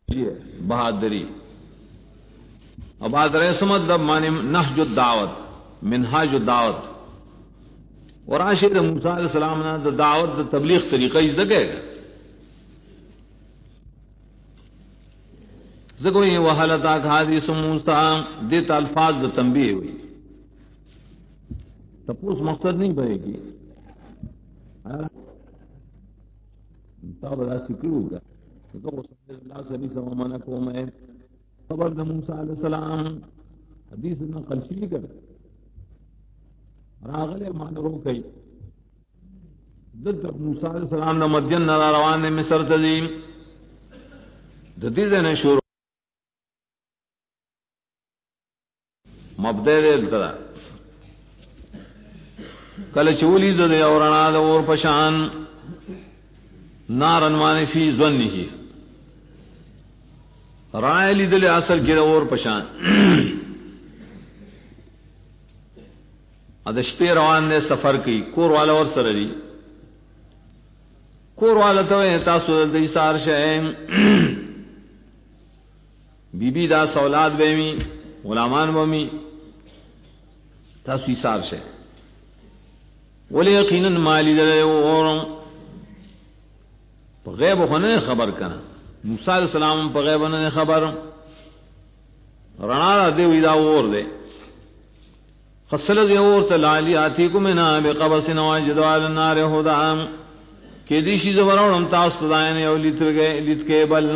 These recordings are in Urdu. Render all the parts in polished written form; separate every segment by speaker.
Speaker 1: بہادری. اب بہادر سمت دب معنی نہج الدعوت منہاج الدعوت اور عاشق موسیٰ علیہ السلام نے دا دعوت دا تبلیغ طریقہ اس دکے گا زکوئی وحلتا حدیث موسیٰ دیتا الفاظ دا تنبیہ ہوئی تپوس مقصد نہیں بھرے گی تاب دا سکرو گا تو صلی اللہ صلی اللہ علیہ وسلم میں خبر دا موسیٰ علیہ السلام حدیث نقل شیئی کر راغل مان رو کئی دد موسیٰ علیہ السلام دا مدین نرا روان مصر تزیم ددید نے شروع مبدے دے الترا کل چولی دے اورنا دا اور پشان نارنوان فی ظنہی رائے لی دل اثر گرہ اور پشان ادش پہ روان نے سفر کی کور والا اور سرری کور والا تو تاسو دل سار شہم بی بی دا سولاد بیمی غلامان بمی تاسو سار شہ ولی یقیناً مالی دل اور غیب ہونے خبر کنا موسیٰ علیہ السلام پا غیب ہونے خبر رنا دے ویدا اور دے خسل دے اور تلالی آتی کو منا بے قبس نواجد والا نار خدا کہ دیشی زبرون تاست دائن یو لیت کے بل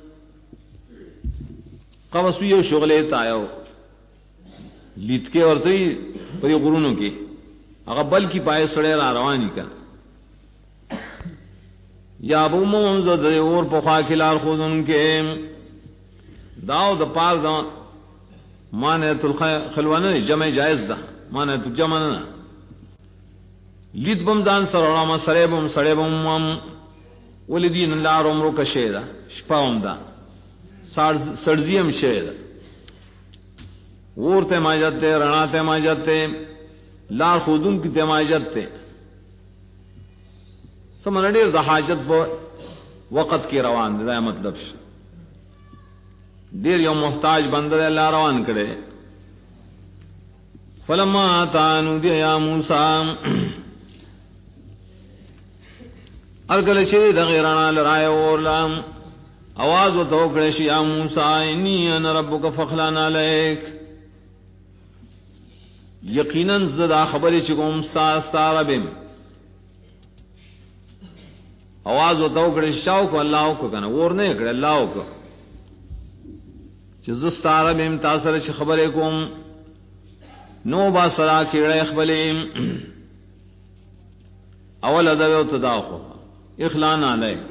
Speaker 1: قبس بھی یو شغلیتا یو لیت کے اور تی پری قرونوں کی اگر بل کی پائے سڑے را روانی کا یا ابو موزد اور پخوا کلار خود ان کے داو دا پار دا مانے خلوانے جمع جائز دا مانے تو جمع نا لید بم دان سر اڑاما سڑے بم ولی دین اللہ عمرو کا شیدہ شپاوم دا سرزیم شیدہ وور تے ماجت تے رنا تے ماجت تے لار خودن کی تے ماجت تے سمجھ ڈیر دا حاجت با وقت کی روان دا مطلب دیر یو محتاج بندر اللہ روان کرے فلما آتانو دیا یا موسیٰ ارگل شید غیرانا لرائے اورلام آواز و توکڑش یا موسیٰ انی انا ربک فخلانا لیک یقیناً زدہ خبری چکم ساربیم آواز و توکڑ شاو کو اللہ کو کنا اور نہیں کرے اللہ کو چزستارا بیم تاثر چھ خبرے کم نو با سرا کیڑے اخبلیم اول ادو تداخو اخلان علیک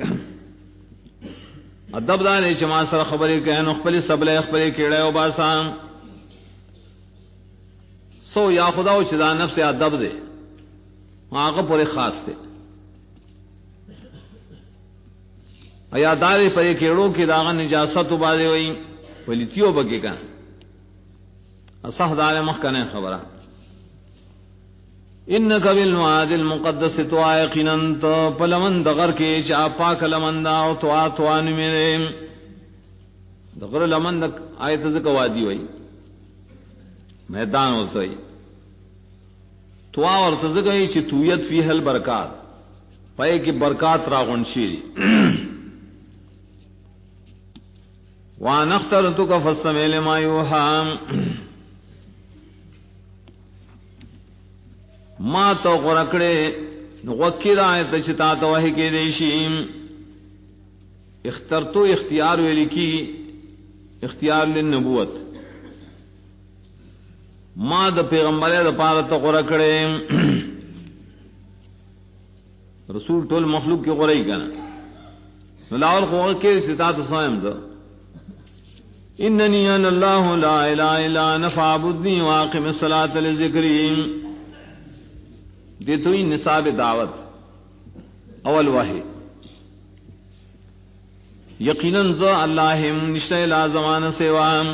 Speaker 1: ادب دانے چما سر خبرے کہن اخبلی سبلے اخبلی کیڑے و باسام سو یا خدا و چدا نفس ادب دے آقا پورے خاص دے ایا دارے پر کیڑوں کی داغا نجاست بازے ہوئی ولیتیو بگے کا اصح دار مخکنے خبرہ انکا بالواد المقدس تو آیقینن تو پلمن دغر کے چا پاک لمن داو تو آتوانی میرے دغر لمن دک آیت زکا وادی ہوئی میدان ہوتا ہوئی تو اور تزکای چی تویت فی حل برکات پائے کی برکات راغن شیری وان اخترتک فاستمع لما یوحى ما تو قرکڑے وکیل آیت چتا تو وحی کے دیشیم اخترتو اختیار ویلی کی اختیار للنبوت ما دا پیغمبر دا پارت قرکڑے رسول طول مخلوق کی قرئی کنا لاول قوہ کے ستات صائم زر اننی انا اللہ لا الہ الا انا فاعبدنی واقم الصلاة لذکرین دیتوئی نصاب دعوت اول وحی یقیناً ذا اللہم نشتہ لا زمان سوام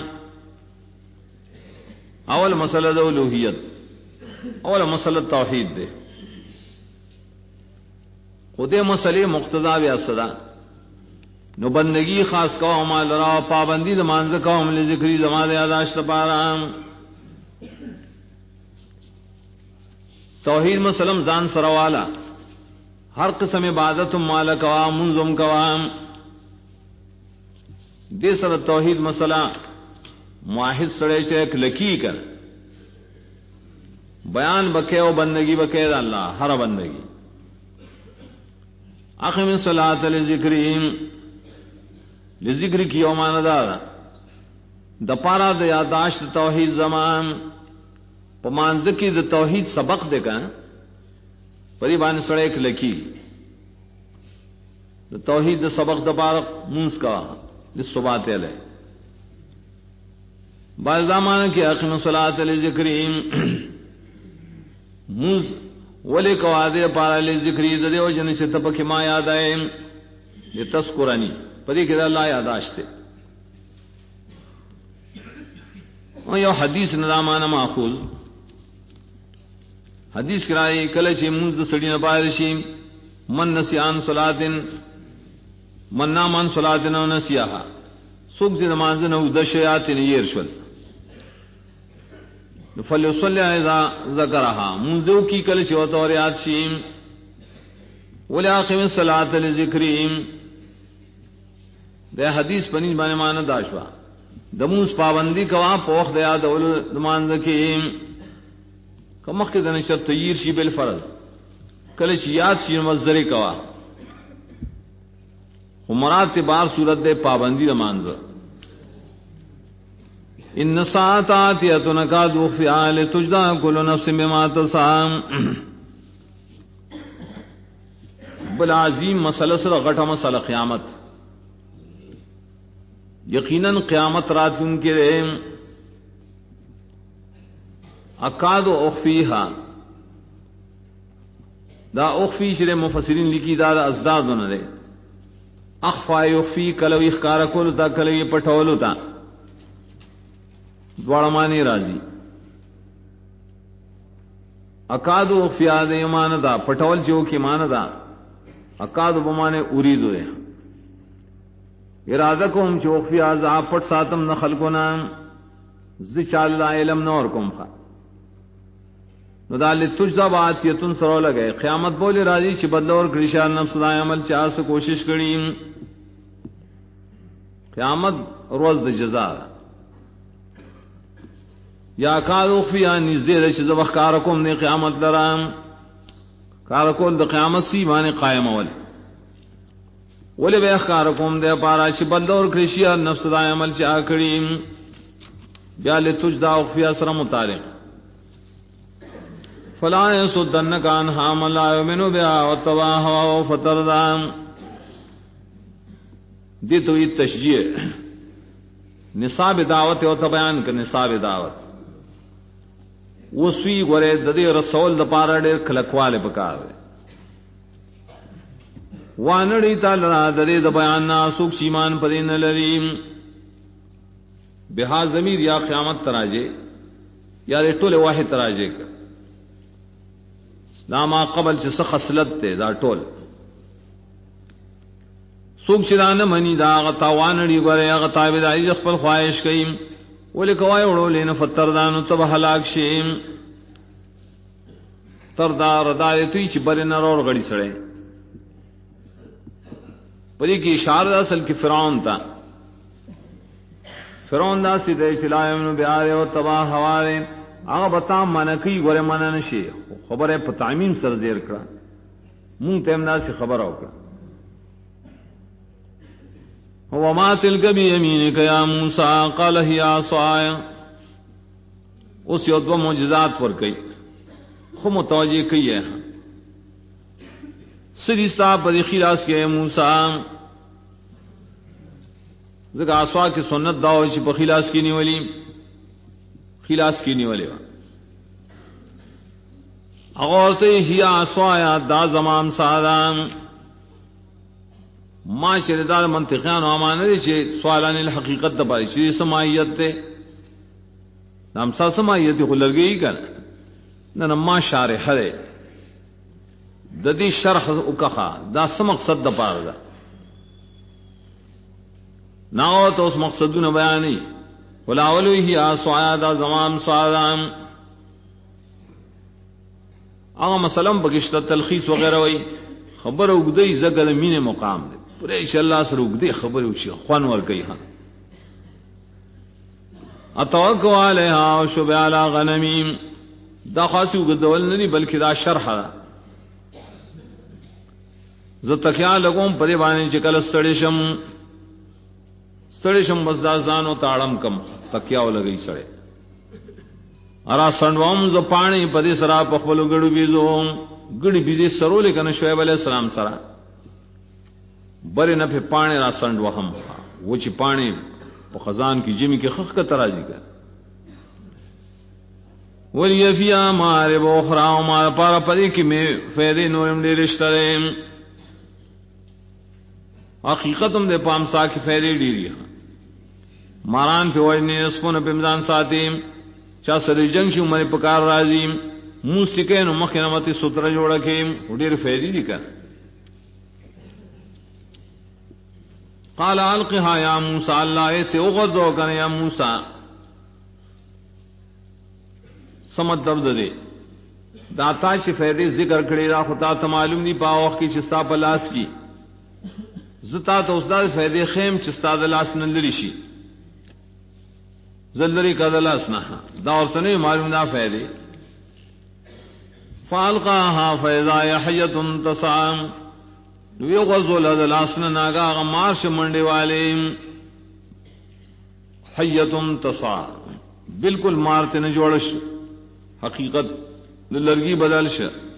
Speaker 1: اول مسئلہ دا الوہیت اول مسئلہ توحید دے خودے مسئلے مقتضا بیا صدا نو بندگی خاص قوم لرا پابندی د مانځ قوم لذکری زما د یاداشت لپاره توحید مسلم ځان سره والا ہر قسم عبادت مالک وا منظم قوام دې سره توحید مسله واحد سره شیخ لکی کر بیان بکے او بندگی بکے اللہ ہر بندگی اقم الصلاۃ لذکر کی یومان دار دپارا د یاداشت توحید زمان پمانځ کی د توحید سبق دے کا پری باندې سره ایک لکی د توحید د سبق د پار مونږ کا د صبات علیہ بعض زمانہ کی اقم الصلاۃ لذکریم موز ولی قواعد پارا لذکری د دیو جن چې تپک ما یاد آئے یہ تذکرانی پدې کې الله یاداشت او یو حدیث نظامانه ماخوذ حدیث کرای کله چې موږ د سړی نه بایر شي من نسیان صلاتن من نامان صلاتن او نسیها څوک چې نماز نه د شیاطین ير شول فليصلي اذا ذكرها منذ کی کله چې وته اور یاد شي وليقم الصلاه لذکرهم د حدیث پنځ باندې مان داشوا دموس پابندی کوا پوخ د یاد اول نماز کې کمخ کې د نشر تیر شی بل فرض کله چې یاد شي مزری کوا مراد بار صورت دے پابندی نماز ان ساعات یتنکاد فعال تجدا کل نفس بما تسعى بل عظیم مسئلہ سره غټه مسئلہ قیامت یقینا قیامت رات ان کے اکاد اخفیها دا اخفی شر مفسرین لکی دا ازداد نه اخفا یخفی کلو اخکار کولو تا کلو پټولو تا دواړه معنی راځي اکادو اخفی د ایمان دا پټول جو کی مان دا اکادو بمانه اریدو ہے اراده کوم چې اخفی عذاب پټ ساتم نه خلقنا ذ چال علم نور کوم خا نو دال تجذبات یتن سره لګي قیامت بوله راځي چې بدلور کړي نفس دا عمل چا څه کوشش کړي قیامت روز د جزا یا کارو فیا نزدې چې زو کار کوم نه قیامت لرام کار کول د قیامت سی باندې قائم اول ولې به کار کوم د پارا چې بدلور کړي نفس دا عمل چا کړي بیا له تجدا او فیا سره متعلق فلا يصدنك عنها من لا يؤمن بها واتبع هواه فتردى دي تو یہ تشجیع نصاب دعوت او بیان کر نصاب دعوت وہ سوی غره د دې رسول د پاره ډېر کلکواله پکار وانړی تعالی د دې د بیان ناسوک شیمان پرین لریم بها ضمیر یا قیامت تراجه یا ټول واحد تراجه دا ما قبل چې څه خصلت ته دا ټول سوک شرانه منی دا غتاوانړي غره هغه تابعداري خپل خواهش کوي ولې کوي وړو لین فتردانو ته هلاک شي تردار دایته چې برنه اور غړي سره پدې کې اشاره اصل کې فرعون تا فرعون دا سیده اسلام بیا او تبا حواله هغه بتا منکی غره مننه شي خبره په تعمیم سره زیر کړه مونږ ته هم ناس خبر اوکړه هو ما تلک بیمینک یا موسی قال هي عصای اوس یو دو معجزات ور کوي خو متوجه کوي سری صاحب په خلاص کې موسی زګه اسوا کې سنت دا و چې په خلاص کې نیولې خلاص کې نیولې اگر ته هي عصایا دا زمام سادام ما شردار منطقیان امانه چې سوالان الحقیقت د پاره چې سمایت ته نام سمایت خلګي کړه نه ما شارح ده د دې شرح وکړه دا څه مقصد د پاره ده ناو تو اس مقصد نہ بیانی ولاولو ہی اسواد زمام سوادام اغه مسلم بغشت تلخیص وغیرہ وئی خبر وګدی زګل مینه مقام دے پورے ان شاء الله سره وګدی خبر وشي خوان ور کوي ها اتوقع علیها شب علی غنمیم دا خاصی وګدول نه بلکې دا شرح ز تکیا لګوم پرې باندې چې کله ستړي شم بس دا ځان او تاړم کم تکیا ولګی سړې ارا سنوم ز پانی پدې سرا په خپل ګړو ګړي بيزي سرول کنه شعیب علیہ السلام سره بری نه په پانی را سندو هم و چې پانی په خزان کې جمی کې خخ کا تراجی کا ولی فی مار بوخرا مار پارا پدې کې مې فائدې نورم دې رشتہ حقیقتم دے پامسا کی فائدې ډیری ماران په وجنه اسپونه په میدان ساتیم چا سره جنگ شو مې پکار راځي موسیقه نو مخه نمتی ستر جوړه کې ډېر فائدې دي کړه قال القها یا موسی الله ایت اوغذو کنه یا موسی سمت دبد دے داتا چې فائدې ذکر کړي دا خدا ته معلوم ني پاو وخت کې چې ستا پلاس کی زتا ته استاد فائدې خیم چې استاد لاس نه لري شي زلری کا لاس نه دا ورته نه معلوم نه فائدې فالقاها فاذا حيه تصام دوی غزول هذا لاسنا ناغا غمارش منڈے والے حیتن تصا بالکل مارتے نہ جوڑش حقیقت لرگی بدلش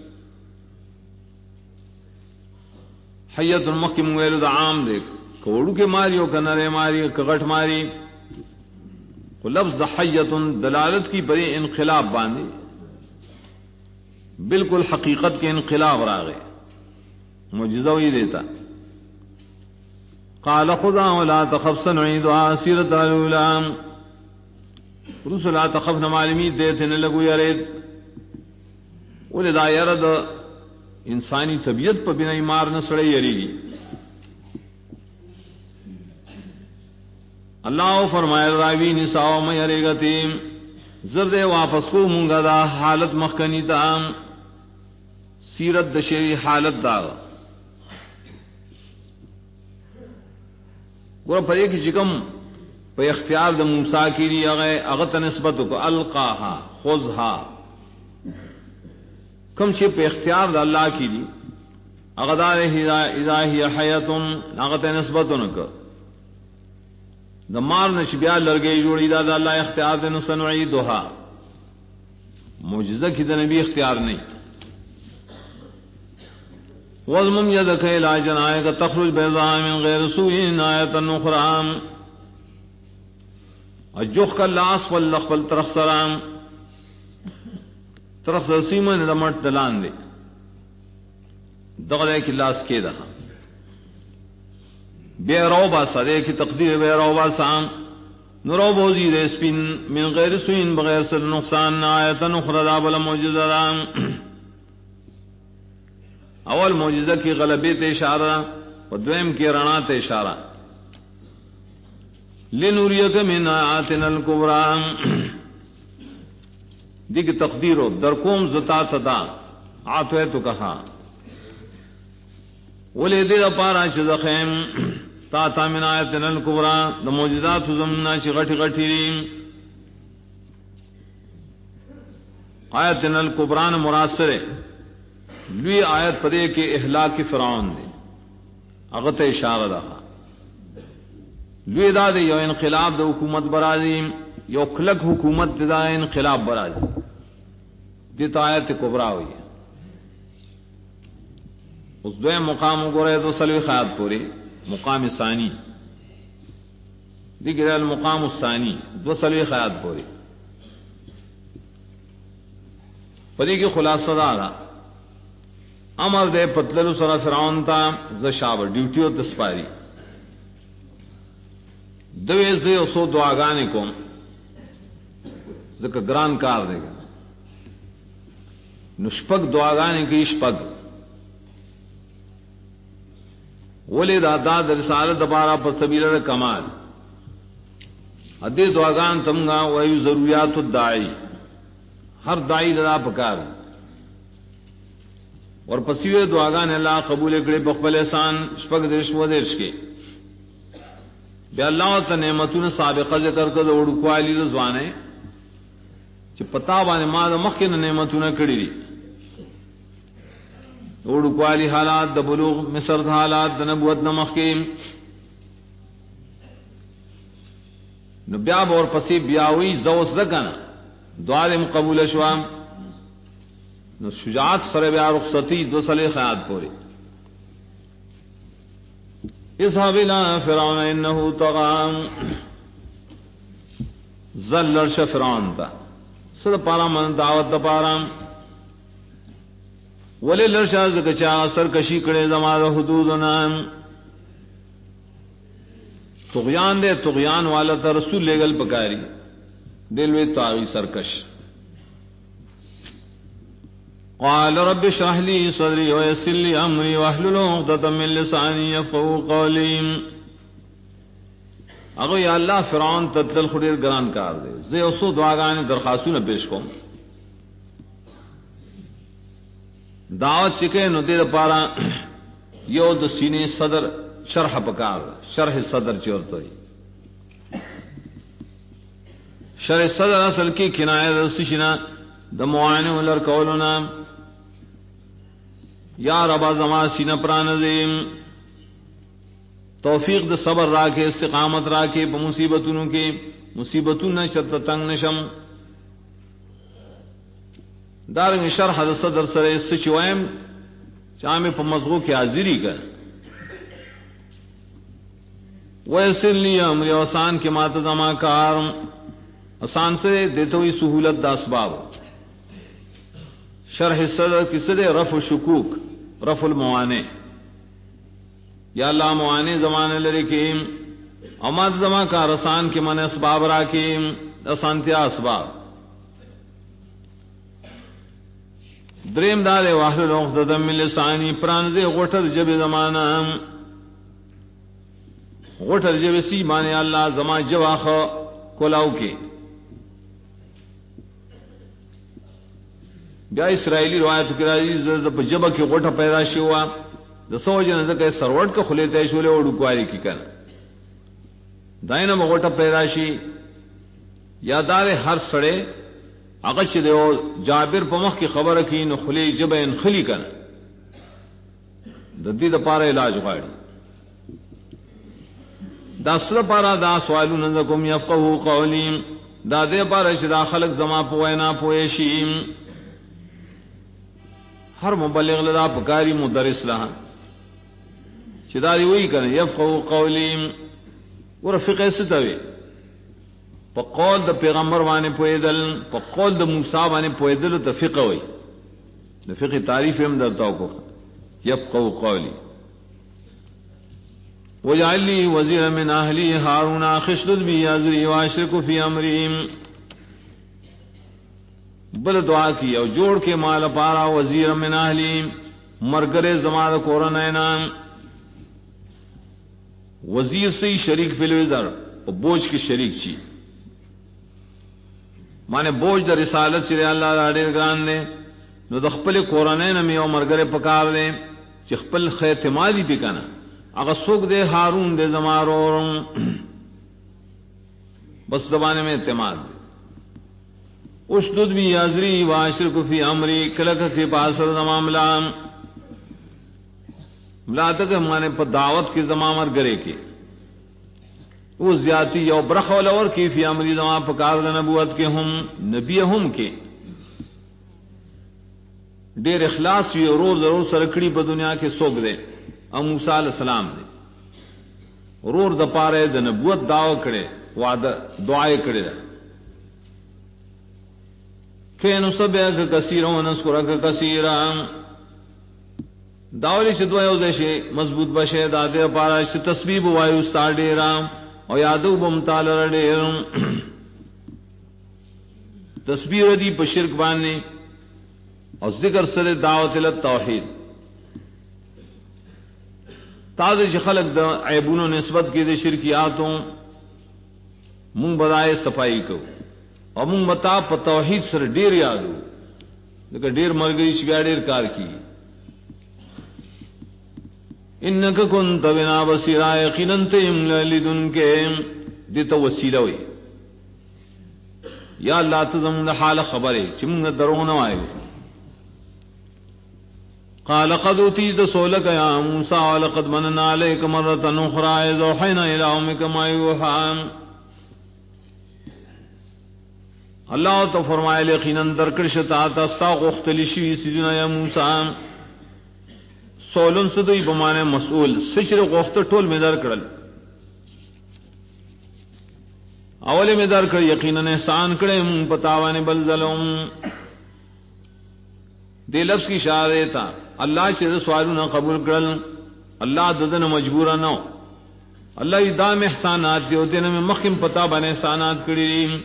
Speaker 1: حیت المقیم ویلو دا عام دے کوڑو کے ماریو کنرے ماری کغٹ ماری کو لفظ دا حیتن دلالت کی بڑی انقلاب باندھی بالکل حقیقت کے انقلاب راغے معجزہ وہی دیتا قال خذا ولا تخف سنعيدها سيرة الاولى رسول لا تخف معلومی دیتے نہ لگو یارید ولدا یرد انسانی طبیعت پر بنا مار نہ سڑے یریگی اللہ فرمائے راوی نساء میں یریگتی زرد واپس کو مونگا دا حالت مخکنی تا سیرت دشری حالت دا گورا پدے کی چکم پہ اختیار دا موسیٰ کی لی اغت نسبت کو القاها خذها کم چھے پہ اختیار دا اللہ کی لی اغدار اذا ہی حیاتن اغت نسبتن کا دا مار نشبیال لرگئی جوڑی دا اللہ اختیار دا نسنعی دوہا معجزہ کی دا نبی اختیار نہیں وَضْمُمْ يَدَكَ إِلَىٰ جَنَاحِكَ تَخْرُجْ بَيْضَاءَ مِنْ غَيْرِ سُوءٍ آیَةً أُخْرَىٰ اجوخ کا لاس واللخبل طرف سلام طرف سیمن دمٹ دلان دے دغلے کی لاس کے دہا بے روبا سدے کی تقدیر بے روبا سام نروبو زید اسپن من غیر سوء بغیر سر نقصان آیةً أخرىٰ دا بلا معجزہ دام اول معجزہ کی غلبے تے اشارہ و دویم کی رنا تے اشارہ لنوریک من آیاتنا الکبری دیکھ تقدیر و درکوم زتا تدا آتوے تو کہا ولی دیر پارا چیز خیم تا تا من آیاتنا الکبری دا معجزات زمنا چی غٹی غٹی ریم آیاتنا الکبری مراسر ہے لوی آیت پدے کے اہلاک فرعون دے اغت اشارہ رہا لوی دا دے یو انقلاب دا حکومت برازی یو کلک حکومت دا انقلاب برازی دیتا آیت کبرا ہوئی ہے اس دوئے مقام گورے تو سلوی خیات پوری مقام ثانی دیگر المقام الثانی دو سلوی خیات پوری پدے کی خلاصہ دا امر دے پتللو سرا فرعون تا زشاب ڈیوٹیو تسپاری دوے زے سو دعاگانے کو زکا گران کار دے گا نشپک دعاگانے کی شپک ولی دادا رسالت دبارہ پر سبیل کمال ادے دعاگان تمگا وایو ضروریات الداعی ہر دائی دا پکار اور پسیوے دعاگان اللہ قبول کرے بقبل احسان شپک درش و درش کے بے اللہ تا نعمتون سابقہ ذکر کر دوڑ کوالی رضوانے چی پتا بانے ما دا مخین نعمتون کری دی دوڑ کوالی حالات دا بلوغ مصر دا حالات دا نبوت نمخیم نو بیاب اور پسی بیاوی زوس زکنا دعالم قبول شوام نو شجاعت سر بیا رخصتی دو صلی خیات پوری اذهب الى فرعون انه طغى ذل فرعون تا سر پارا من دعوت دا پارا ولی لرشا زکچا سرکشی کڑے زمار حدودنا طغیان دے طغیان والا تا رسول لے گل پکاری دلوے طاغی سرکش قال رب اشرح لي صدري ويسر لي امري واحلل عقدة من لساني يفقهوا قولي اگو یا اللہ فرعون تتل خدیر گران کار دے زی اسو دعاگانے درخواستوں پیش کو دعوت چکے نو دیر پارا یو د سینے صدر شرح پکار شرح صدر چورتو شرح صدر اصل کی کنایہ رسشنا دموعانے ولر کولنا یا ربا زما سینہ پرانزیم توفیق د صبر راکے استقامت راکے پا مصیبتوں کے مصیبتوں نشت تنگ نشم دارنگ شرح د صدر سرے سچوائم چاہمیں پا مضغو کی حاضری کر ویسر لی امری آسان کے مات زما کار آسان سے دیتے ہوئی سہولت دا اسباب شرح صدر کس دے رفع شکوک رفع الموانے یا اللہ موانے زمانے لرکیم اماد زما کا رسان کے من اسباب راکیم اسانتیا اسباب دریم دارے واحلل عقدۃ من لسانی پرانزے غٹر جب زمانہ غٹر جب سی مانے اللہ زما جواخ کولاو کے بیا اسرائیلی روایت کرائی جب کی غٹا پیدا شوا دسو جن زکے سروٹ کا خلیتے شولے اور ڈکواری کی کن دائنا مغٹا پیدا شی یادار ہر سڑے اگچ دیو جابر پمخ کی خبر کی نو خلی جب ان خلی کن ددی دا پارا علاج غاڑی دا سر پارا دا سوالو نندکم یفقہو قولیم دا دے پارا شدا خلق زما پوینا پویشیم ہر مبلغ لدا پکاری مدرس لہا چداری وہی کریں یفقہو قولیم اور فقہ ستوی پا قول دا پیغمبر وانے پویدل پا قول دا موسیٰ وانے پویدل تا فقہ ہوئی دا فقہ تعریف ہم درتاو کو یفقہو قولی وجعل لی وزیر من اہلی ہارون خشدد بی ازری واشرکو فی امریم بل دعا کی او جوڑ کے مال پارا وزیر من اہلی مرگر زماد کورنینا وزیر سے شریک فلویزر اور بوجھ کی شریک چی مانے بوجھ در رسالت چرے اللہ راڑیر گران نے نو دخپل کورنین میں او مرگر پکار لے چخپل خیتمادی پکانا اگر سوک دے ہارون دے زمارو بس زبانے میں اعتماد اشدد بھی ازری واشرک فی امری کلک کے پاسر معاملہ ملا تک ہمارے پر دعوت کی زمامر گرے کے وہ زیادتی یو برخ اور کی فی امری زمان پکار نبوت کے ہم نبی ہم کے دیر اخلاص ہوئی روز ضرور سرکڑی پر دنیا کے سوگ دے موسیٰ علیہ السلام دے رور د پارے د نبوت دعو کرے وعدہ دعائے کرے کہ نسبحک کثیرا ونذکرک کثیرا داولی سے دعا یو دے مضبوط بشے دادے پارا سے تسبیح وایو ساڈیرا او یادو بم تعالی ډیر تسبیح دی په شرک باندې او ذکر سره دعوت ال توحید تازه خلق د عیبونو نسبت کې د شرکیاتوں مونږ بدای صفائی کو او مونږ متا په توحید سره ډیر یادو دغه ډیر مرګي چې بیا ډیر کار کی انک کنت بنا بصیرا یقینا تم لدن کے دته وسیله وي یا الله ته زموږ حال خبره چې موږ درو نه وایو قال قد اوتيت سؤلك يا موسى ولقد مننا عليك مرة أخرى إذ أوحينا إلى أمك ما يوحى اللہ تو فرمائے یقیناً درکړ شتا تاستا غختلی شي سيدنا یا موسی سولن سدوی بمانه مسئول سشر غخت ټول می در کړل اوله می در کړ یقینا احسان کړم پتاوانه بل ظلم دې لفظ کی اشاره تا اللہ چې سوالونه قبول کړل اللہ ددن مجبور نه اللہ ادام احسانات دی او دینه مخکم پتا باندې احسانات کړی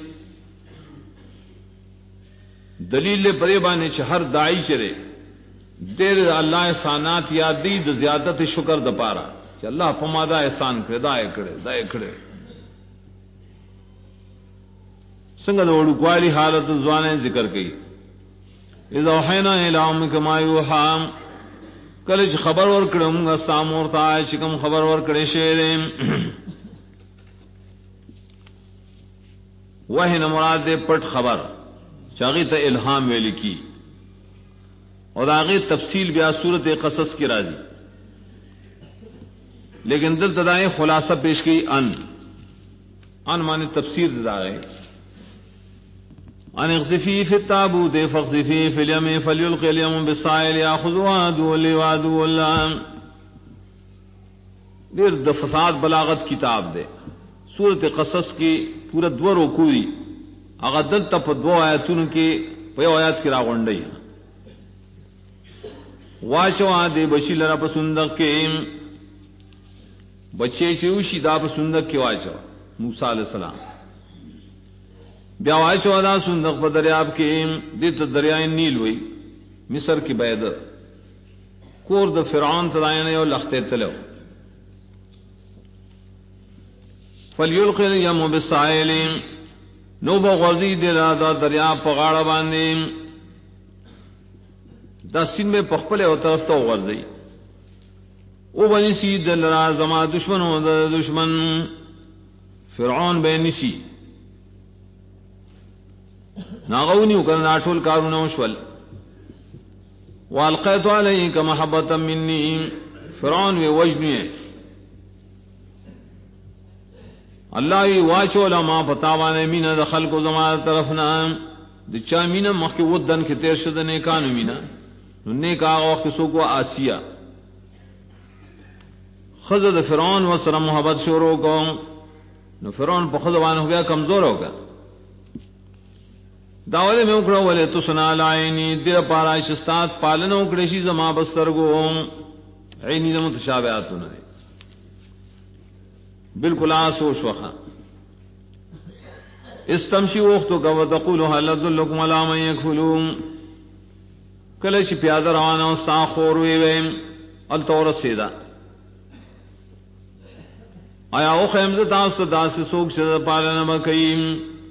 Speaker 1: دلیل پرې باندې چې هر داعی چره دیر اللہ احسانات یاد دی د زیادت شکر د پارا چې الله په ما دا احسان کړی دا کړی څنګه د وړوکوالي حالت ځوانه ذکر کړي اذا وحینا الی امک ما یوحى کله چې خبر ورکړم موږ سامور ته چې کوم خبر ورکړې شه وحی نه مراد پټ خبر چاغی ته الہام ویل کی اور آگے تفصیل بیا صورت قصص کی راضی لیکن دل تدائیں خلاصہ پیش کی ان مانے تفسیر دائیں ان اغزفی فی التابوت فاغزفی فی الیم فلیلقی الیم بالسائل یاخذوا عدو لی وعدو اللہ دیر د فساد بلاغت کتاب دے صورت قصص کی پورا دو رکوعی اگر دل تپ دو آیاتوں کی پیو آیات کی راغونڈی واچوا دے بشی لرا پسندق کے بچے چوشی دا پسندق کے واچوا موسیٰ علیہ السلام بیا واچوا دا سندق پا دریاب کے دیت دریائے نیل ہوئی مصر کی بید کور دا فرعون تدائن یو لختے تلو فلیلقی الیم بالسائل نو بغوزی دیلا دا دریاب پا غاڑا باندیم دا سن میں پخپلے و طرف تو غرزی او بنی سی دل را زما دشمن و دشمن فرعون بے نسی ناغونی وکرنا ټول کارونه وشول والقیت علیک محبتا منی فرعون وی وجنی اللہ وی واچو لما پتاوانے مینا د خلق زما طرفنا د چا مینا مخکی ودن کی تیر شد نیکانو مینا نے کہا وقت سو کو آسیہ خزد فرعون و سر محبت شروع کو نو فرعون پا خزوان ہو گیا کمزور ہو گیا داولے میں اکڑا ولے تو سنا لائنی دیر پارا شستات پالن اکڑیشی زما بسترگو عینی زم تشابہاتو نہ بالکل آسوش وخا استمشی وقتو کا وتقولو حل ادلکم علی من یکفلون کله چې پیاده روانه او سا خور وی ال تور سیدا آیا او خیمزه تاسو داسې سوق شه پالنه مکیم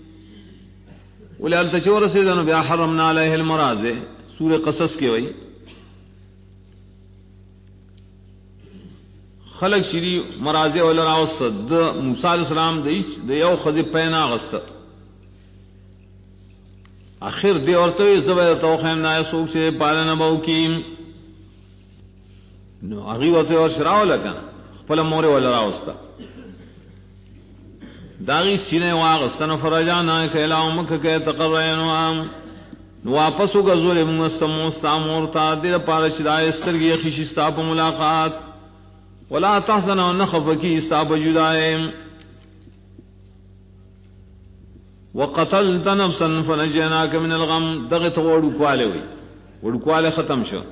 Speaker 1: ولال تچور سیدا نو بیا حرمنا علیه المرازه سورہ قصص کې وای خلق شری مرازه ول راوست د موسی علیہ السلام د یو خزی پینا غست آخر دی اورته زبر توخم نه سوق سے پالنه بو کیم نو هغه وته اور شراو لگا خپل مور ولا راوستا داغي سینه واغستنه فرجانا کلا مکه کې تقرین وام نو واپس وګزول مستمور تا دې پاره شدای استرګي خشستا په ملاقات ولا تحزن ونخفکی استاب جدائم وقتلت نفسا فنجيناك من الغم دغت وڑکوالے ہوئی وڑکوالے ختم شو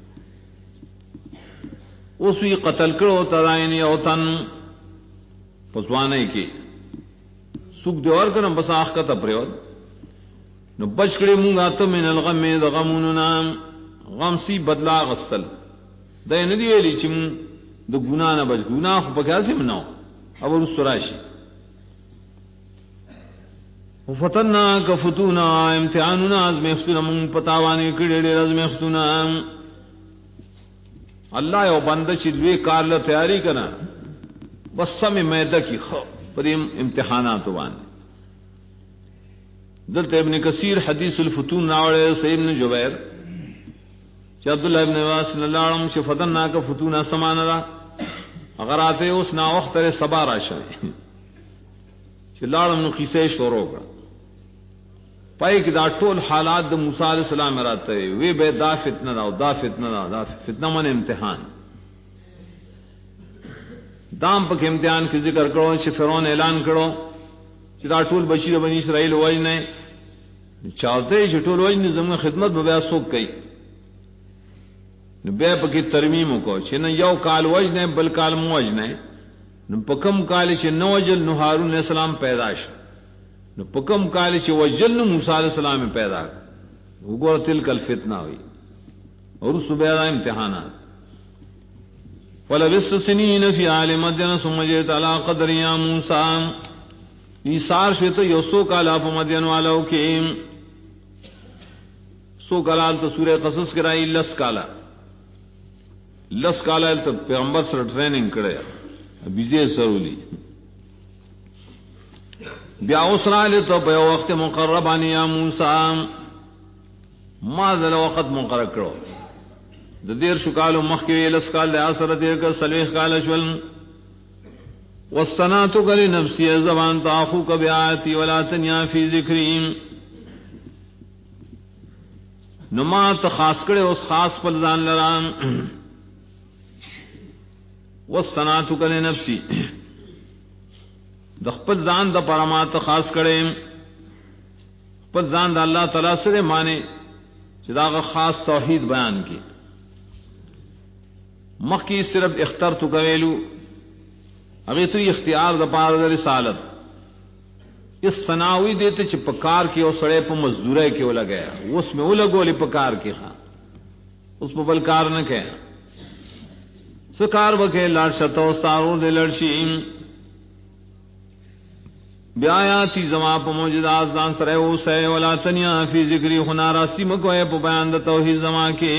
Speaker 1: اسوی قتل کرو ترائنی اوتن پسوانے کی سوک دیور کرم بس آخ کا تپریود نو بچ کرے مونگا تو من الغم دا غموننا غم سی بدلا غستل دا ندی ویلی چم دا گناہ نہ بچ گناہ خو پکاسی مناو اب رس راشی فتناک فتونا امتحاننا ازمیختنا من پتاوانی کڑی دیر ازمیختنا اللہ یو بندہ چی لوی کار لا تیاری کنا بس سم میدہ کی پریم امتحانات وان دلت ابن کثیر حدیث الفتون ناوڑے سید ابن جبیر چی عبداللہ ابن عباس صلی اللہ علیہ وسلم چی فتناک فتونا سمانا دا اگر آتے اس نا وقت ترے سبا را شوئے چی لارم نو قیسے شورو کرا پائی کہ دا ټول حالات دا موسیٰ علیہ السلام راتے وی بے دا فتنہ دا دا فتنہ دا فتنہ من امتحان دام پک امتحان کی ذکر کرو چی فرعون اعلان کرو چی دا ټول بچی دا بنی اسرائیل وجنے چاہتے چی ټول وجنے زمان خدمت بیا سوک کئی بے پکی ترمیم کو چی نا یو کال وجنے بل کال موجنے پکم کال چی نوجل نو ہارون علیہ السلام پیداش نو پکم کال چی وجل نو موسیٰ علیہ السلام پیدا وګور تلک الفتنہ ہوئی اور اس بیدا امتحانات ولبثت سنین فی آل مدین ثم جئت علی قدر یا موسیٰ ایثار شویت یوسو کالا پا مدین والو کی سو کلال تا سورہ قصص کرائی لس کالا تا پیغمبر سر ٹریننگ کرے بیزے سرولی بیا اسرا لیتا پہ وقت مقربانی یا موسیٰ ما ذل وقت مقرر کرو دا دیر شکالو مخیوی لسکال دا آسر دیر کر سلویخ کال اشول وستناتو کلی نفسی زبان تاخو کبی آیتی ولا تنیا فی ذکریم نما تخاص کرے اس خاص پلزان لرام وستناتو کلی نفسی د خپل ځان د پرمات خاص کړي خپل ځان د الله تعالی سره معنی چې دا خاص توحید بیان کی مخکی صرف اخترت کویلو هغه ته اختیار د پاره د رسالت اس ثناوی دیتے چې پکار کې او سړی په مزدورای کې ولګیا اوس مې ولګولې پکار کې ها اوس په بل کار نه کې سکار وکه لاړ شتو سارو د لړشي بیااتی زما په موجودات ځان سره اوسه ولا تنیا فی ذکری خنا راسی مکوې په بیان د توحید زما کې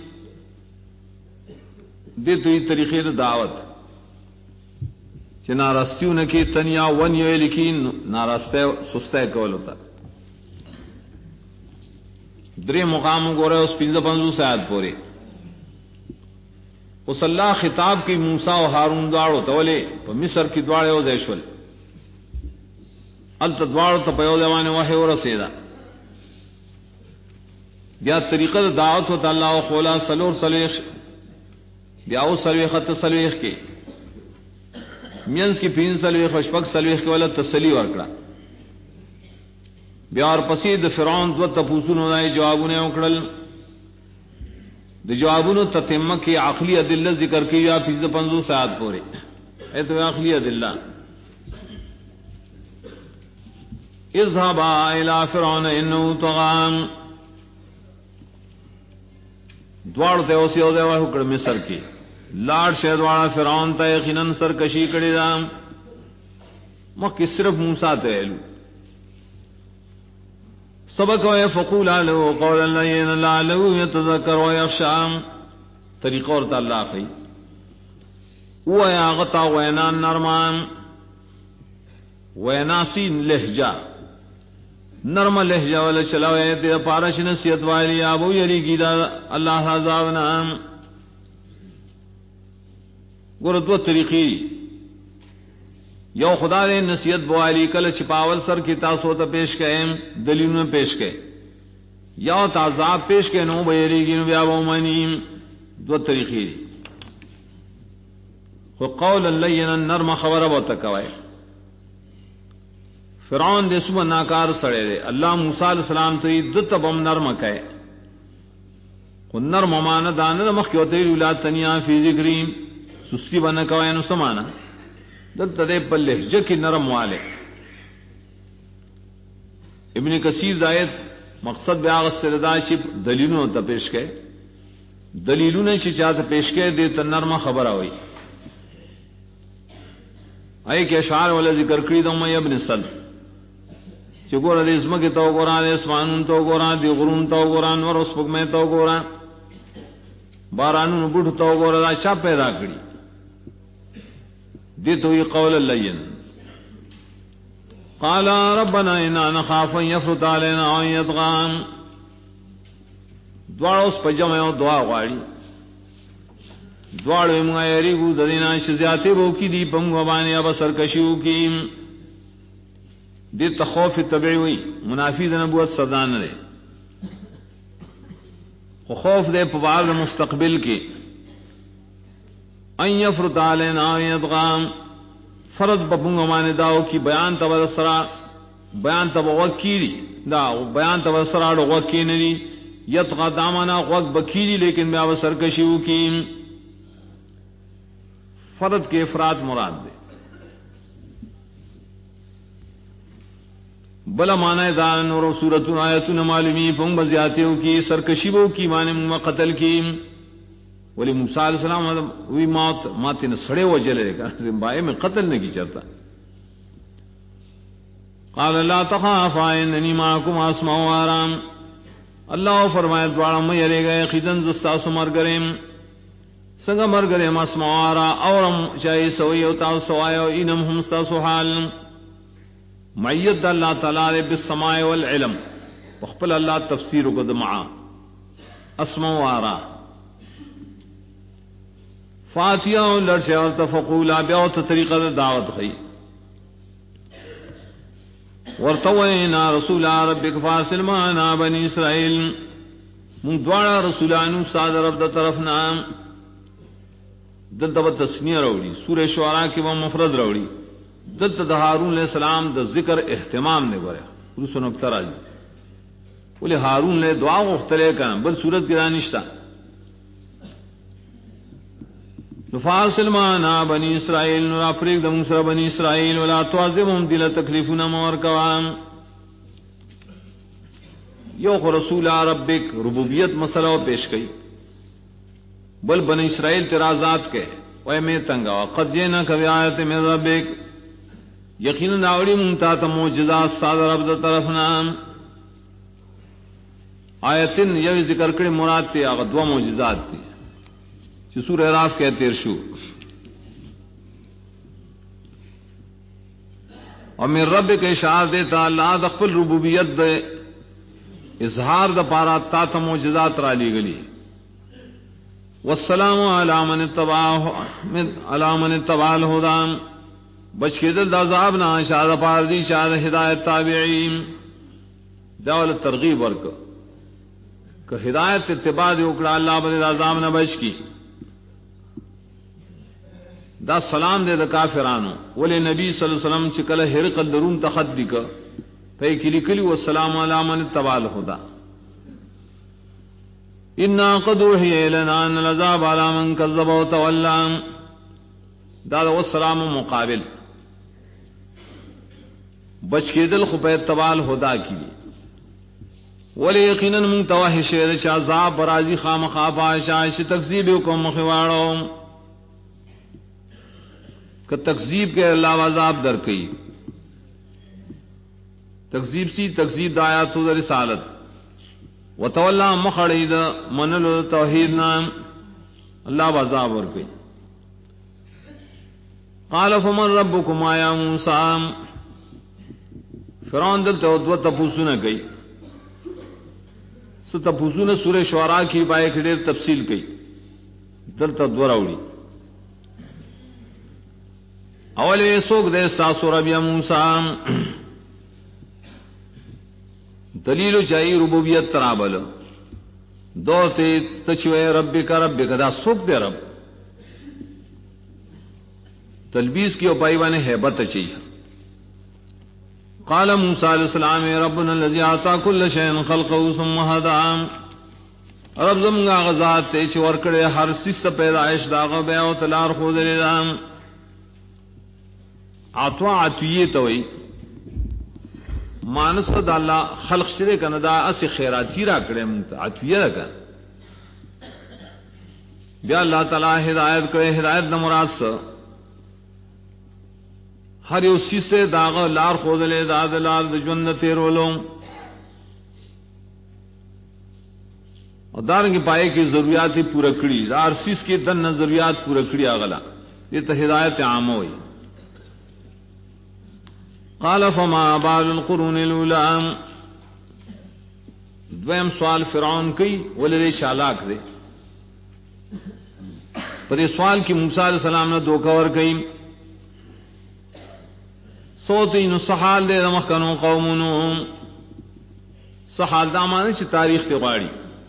Speaker 1: د دوی طریقې د دعوت چې ناراستیونه کې تنیا ون یو لیکین ناراسته سسته کول وتا درې مقام ګوره اوس 55 آیات پورې اوس الله خطاب کې موسی او هارون دواړو ته ولې په مصر کې دواړه او دیشول التدوار ته په یو ځوانه وحی ورسېدا بیا طریقه د دعوت او الله او خولا سلور صلیخ بیا او سلوی خط صلیخ کې مینس کې پین صلیخ خوشپک صلیخ کې ولا تسلی ورکړه بیا اور پسې د فرعون دو تپوسونو نه جوابونه وکړل د جوابونو تتمه کې عقلی ادله ذکر کیږي 55 ساعت پورې ایت عقلی ادله اذهبا الى فرعون انه طغى دوار ته اوسې او دا وکړ مصر کې لاړ شه دوار فرعون ته یقینا سرکشي کړی دا مکه صرف موسی ته ویلو سبق و فقول له قولا لينا لعله يتذكر ويخشى طریقہ اور تعالی خی و یا غطا وینا نرمان ویناسین لہجہ نرم لہجہ والا چلاوے تے پارش نصیحت والی ابو یری کی دا اللہ عذاب نام ګور دو طریقې یو خدا دې نصیحت بوالی کله چپاول سر کی تاسو ته پیش کئم دلیلونه پیش کئ یا تعذاب پیش کئ نو بیری کی نو بیا و منیم دو طریقې خو قول لینا نرم خبره وته کوي فرعون دے سو ناکار سڑے دے اللہ موسیٰ علیہ السلام تو دت بم نرم کہے خود نرم مانا دانا مخ کی ہوتے لا تنیا فی ذکریم سستی بنا کوئے نو سمانا دت دے پر لہجہ کی نرم والے ابن کثیر دایت مقصد بیاغت سے ردا چپ دلیلوں تا پیش کہے دلیلوں نے چاہتا پیش کہے دے تا نرم خبر ہوئی اے کہ اشعار والا ذکر کری دا امیہ ابن سلط چگور رزم کے تو گوران اسمان تو گوران دی غرون تو گوران ور اس پک میں تو گوران بارانو بڑھ تو گورا شا پیدا کری دی تو یہ قول اللین قال ربنا انا نخاف ان يفرط علينا او يطغى دوار اس پجمع دعا غاڑی دوار ما یریگو ددینا شزیاتے بو کی دی پنگو بانی اب سرکشیو کی دی تخوف طبعی ہوئی منافی نبوت صدان رے خوف دے پوار مستقبل کے ان یفرط علینا او یطغى فرض بپنگو مانے داو کی بیان تبصرا بیان تب وکیلی دا بیان تبصرا وکینی یطغى دامنا وقت بکیلی لیکن میں اب سرکشیو کی فرد کے افراد مراد دے بلا معنی دان اور صورت آیت معلومی پنگ بزیاتیوں کی سرکشیبوں کی معنی قتل کی ولی موسیٰ علیہ السلام ہوئی ماتی نے سڑے وہ جلے گا بائے میں قتل نہیں کی چاہتا قال لا تخافا اننی معکم اسمع وارا اللہ فرمائے دوارا میں یرے گئے خیدن زستاسو مرگریم سنگا مرگریم اسمع وارا اورم چاہی سوئی اوتاو سوائیو انم ہم ستاسو حال معیت اللہ تعالی بالسماع والعلم وخپل اللہ تفسیر کو دمعا اسمع وارا فاتحہ لڑشے اور تفقولا بیوت طریقہ دعوت خی ورتوینا رسول ربک فارسل معنا بنی اسرائیل من دوارا رسولانو ساد رب دا طرفنا دلتا با تسمیہ روڑی سورہ شعراء کی وہ مفرد روڑی دلتا دا ہارون علیہ السلام دا ذکر اہتمام نے گوریا رسو نکتر آجی بولے ہارون نے دعا مختلے کنا بل صورت کی دانشتا نفاصل معنا بنی اسرائیل نرا پریک دا موسیٰ بنی اسرائیل ولا تعظمهم دل تکلیفنا مورکوام یو رسول ربک ربوبیت مسئلہ پیش کئی بل بنی اسرائیل ترازات کے وے میں تنگا قد جئناک بآیت من ربک یقینا ناوڑی منتا تا معجزات ساد رب دا طرفنا آیتن یو ذکر کری مراد تی آغا دو معجزات تی چی سورہ اعراف کے تیر شو اور من رب کے اشعار دیتا اللہ دا خپل ربوبیت دے اظہار دا پارا تا تا معجزات را لی گلی والسلام علی من اتبع الہدام بچ کے دل دا عذابنا شاہ پار دی شاہ ہدایت تابعین داول ترغیب ورک کہ ہدایت اتباع دی اکڑا اللہ بل عذابنا بچ کی دا سلام دے دا کافرانو ولی نبی صلی اللہ علیہ وسلم چکل ہرقل درون تخط لکا پہ کلی کلی والسلام علی من اتبع الہدا انا قد اوحی الینا ان العذاب علی من کذب وتولی دا والسلام مقابل بچ کے دل خو پہ اتباع الہدا کی ولی یقینا من تواہی شیر چا عذاب برازی خام خوابا شاش تکذیب کو مخواڑو کہ تکذیب کے اللہ عذاب در کئی تکذیب سی تکذیب دا آیات دا رسالت وتولا مخڑی دا منل توحید نام اللہ عذاب ور کئی قال فمن ربکم یا موسیٰ فرعون دل تو تپوسو نہ گئی سو تپوسو نے سورہ شعراء کی پائے کھڑے تفصیل کی دل تو دوراوڑی اولی سوک دے ساسو رب یا موسیٰ دلیل چاہی ربوبیت ترابل دوتے تچوے رب کا دا سوک دے رب تلبیس کی اپائی وانے حیبت چاہیے قال موسیٰ علیہ السلام ربنا الذي اعطى كل شيء خلقه ثم هدى رب زمگا غزات تے چور کڑے ہر سست پیدائش داغ بے او تلار خود لیدام عطوا عطیے توئی مانس دا اللہ خلق شرے کنا دا اسی خیراتی را کڑے منتا عطیے را کنا بیا اللہ تعالی ہدایت کرے ہدایت دا مراد سا ہر یو سے داغ لار خودلے داد لار جن تیرولو اور دار کی پائے کی ضروریات ہی پورا کڑی دار سیس کی دن ضروریات پورا کڑی آگلا یہ تو ہدایت عام ہوئی. قال فما بال القرون الاولى دویم سوال فرعون کی ولدے چالاک دے پر یہ سوال کی موسیٰ علیہ السلام نے دو کور گئی سوتی نو سحال دے دمخنو قومنو سحال دا مانے چی تاریخ تے غاڑی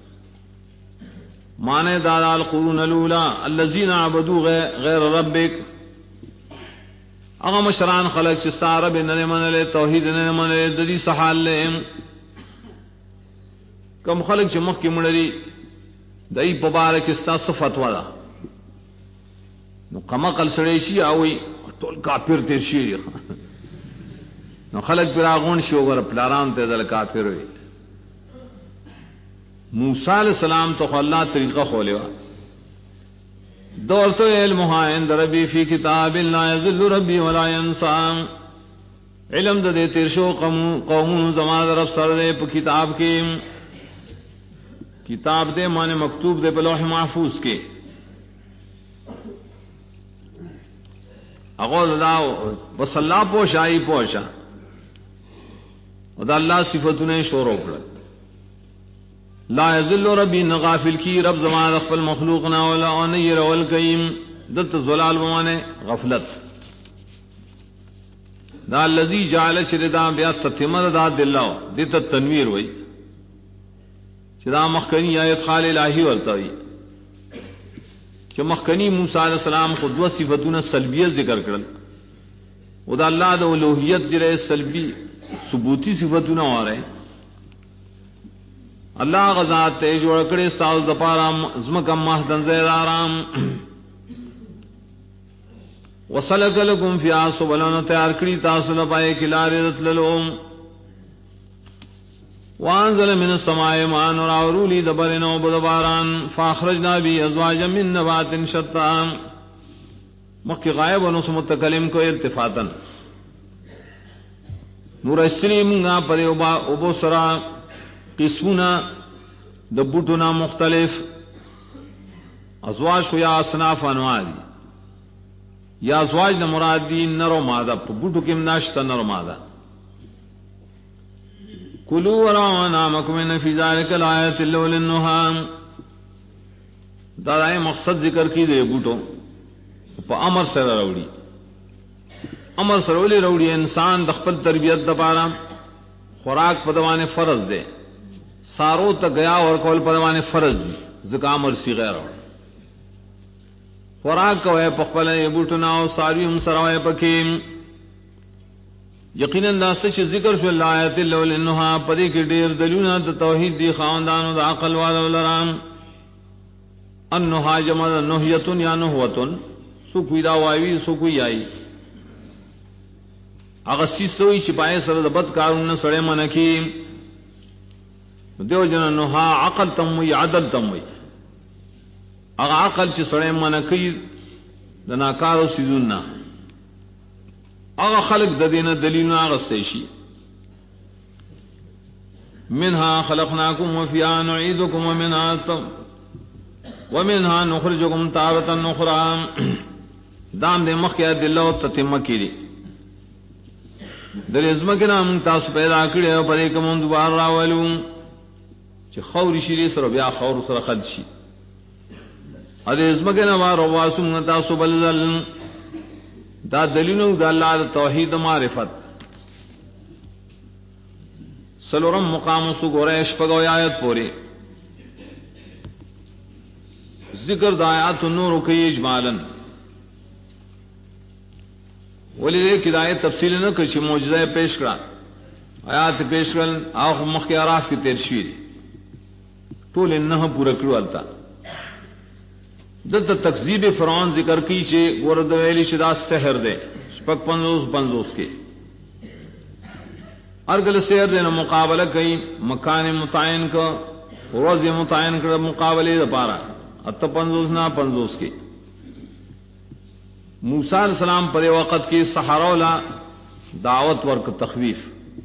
Speaker 1: مانے دادا القرون الاولى الذين عبدوا غیر ربک اغا مشران خلق چستا رب ننے منلے توحید ننے منلے ددی سحال لے کم خلق چی مخ کی مڑری دئی پبارک استا صفت والا نو قمقل سڑیشی آوئی تول کافر تیر شیر نو خلق پر آغون شوگر پلاران تے دل کافر ہوئی. موسیٰ علیہ السلام تو اللہ طریقہ کھولے وا دور تو علمها عند ربی فی کتاب لا یذل ربی ولا ینسى علم دے تیرشو قومون زمان رب سر دے پا کتاب کے کتاب دے مانے مکتوب دے بلوح محفوظ کے اغول داو بس اللہ پوش آئی پوشا دا اللہ صفتنے شور اکڑا لا یذل ربی نغافل کی رب زمان رفل مخلوقنا ولا ونیر والقیم دت زلال بمانے غفلت دا اللذی جعل شردا بیا تتمد دا دلاو دیتا تنویر ہوئی چدا مخکنی آیت خال الہی ورطاوی کہ مخکنی موسیٰ علیہ السلام خود دو صفتون سلبیت ذکر کرل و دا اللہ دا الوحیت جرے سلبی ثبوتی صفتون ہو رہے اللہ غزات تے جوڑ کڑے ساز دپارام زمکم مہدن زید آرام وصلک لکم فی آسو بلون تیار کڑی تاسو لپائے کلاری رتللوم وانزل من السماء ماء وراورولی دبرنو بدباران فاخرجنا بی ازواجا من نبات شتا مخی غائب ونس متکلم کو التفاتا نور استری منگا پر ابو سرا قسمنا دبوٹنا مختلف ازواج کو یا اصناف انواع دی یا ازواج نہ مراد دی نر و مادہ بوٹو کم ناشتا نر و مادہ کلو ورا نامکم ان فی ذلک الایات الاول النہام دارائے مقصد ذکر کی دے بوٹو پا امر سے روڑی امر سرولی روڑی انسان دخپل تربیت دپارا خوراک پدوان فرض دے سارو تک گیا اور کول پدوان فرض دی زکام اور صغیر خوراک کو ہے پخپل بوٹنا او ساروی ہم سروائے پکیم یقیناً داستے چھ ذکر شو اللہ آیت اللہ لنہا پدی کی دیر دلیونا دا توحید دی خاندانو دا عقل والا لرام انہا جمع نحیتن یا نحوتن سو کوئی دا وائیوی سو کوئی آئی اغسیس توی چپائے سر دا بد کارون سڑے منکی دیو جنا نحا عقل تموی عدل تموی اغا عقل چھ سڑے منکی دا ناکارو سیزوننا اغا خلق ددین دلیلنا اغستیشی منها خلقناکم وفیها نعیدکم ومنها نخرجکم تارتا نخرى دام دے مخیا دلو تتمہ کی در ازمکنا من تاسو پیدا کرے پر ایک من دوبار راولو چی خوری شیری سر بیا خور سر خد شی ادھر ازمکنا بار رواسو من تاسو بلزل دا دلیلوں دا اللہ دا توحید معرفت سلورم مقام سو گوریش پگو آیت پوری ذکر دا آیات نور کی اجمالا ولی دے کدائے تفصیل نہ کچھ موجزہ پیش کرا آیات پیش کرن آخ مخی عراف کی تیرشویر طول انہا پورا کرو آلتا دلتا تکذیب فرعون ذکر کی چھے گورد ویلی شدا سحر دے شپک پنزوس کے ارگل سحر دے مقابلہ کئی مکان متعین کا روز متعین کر مقابلے دا پارا اتا پنزوس نا پنزوس کے موسیٰ علیہ السلام پر وقت کی سحرولا دعوت ورک تخویف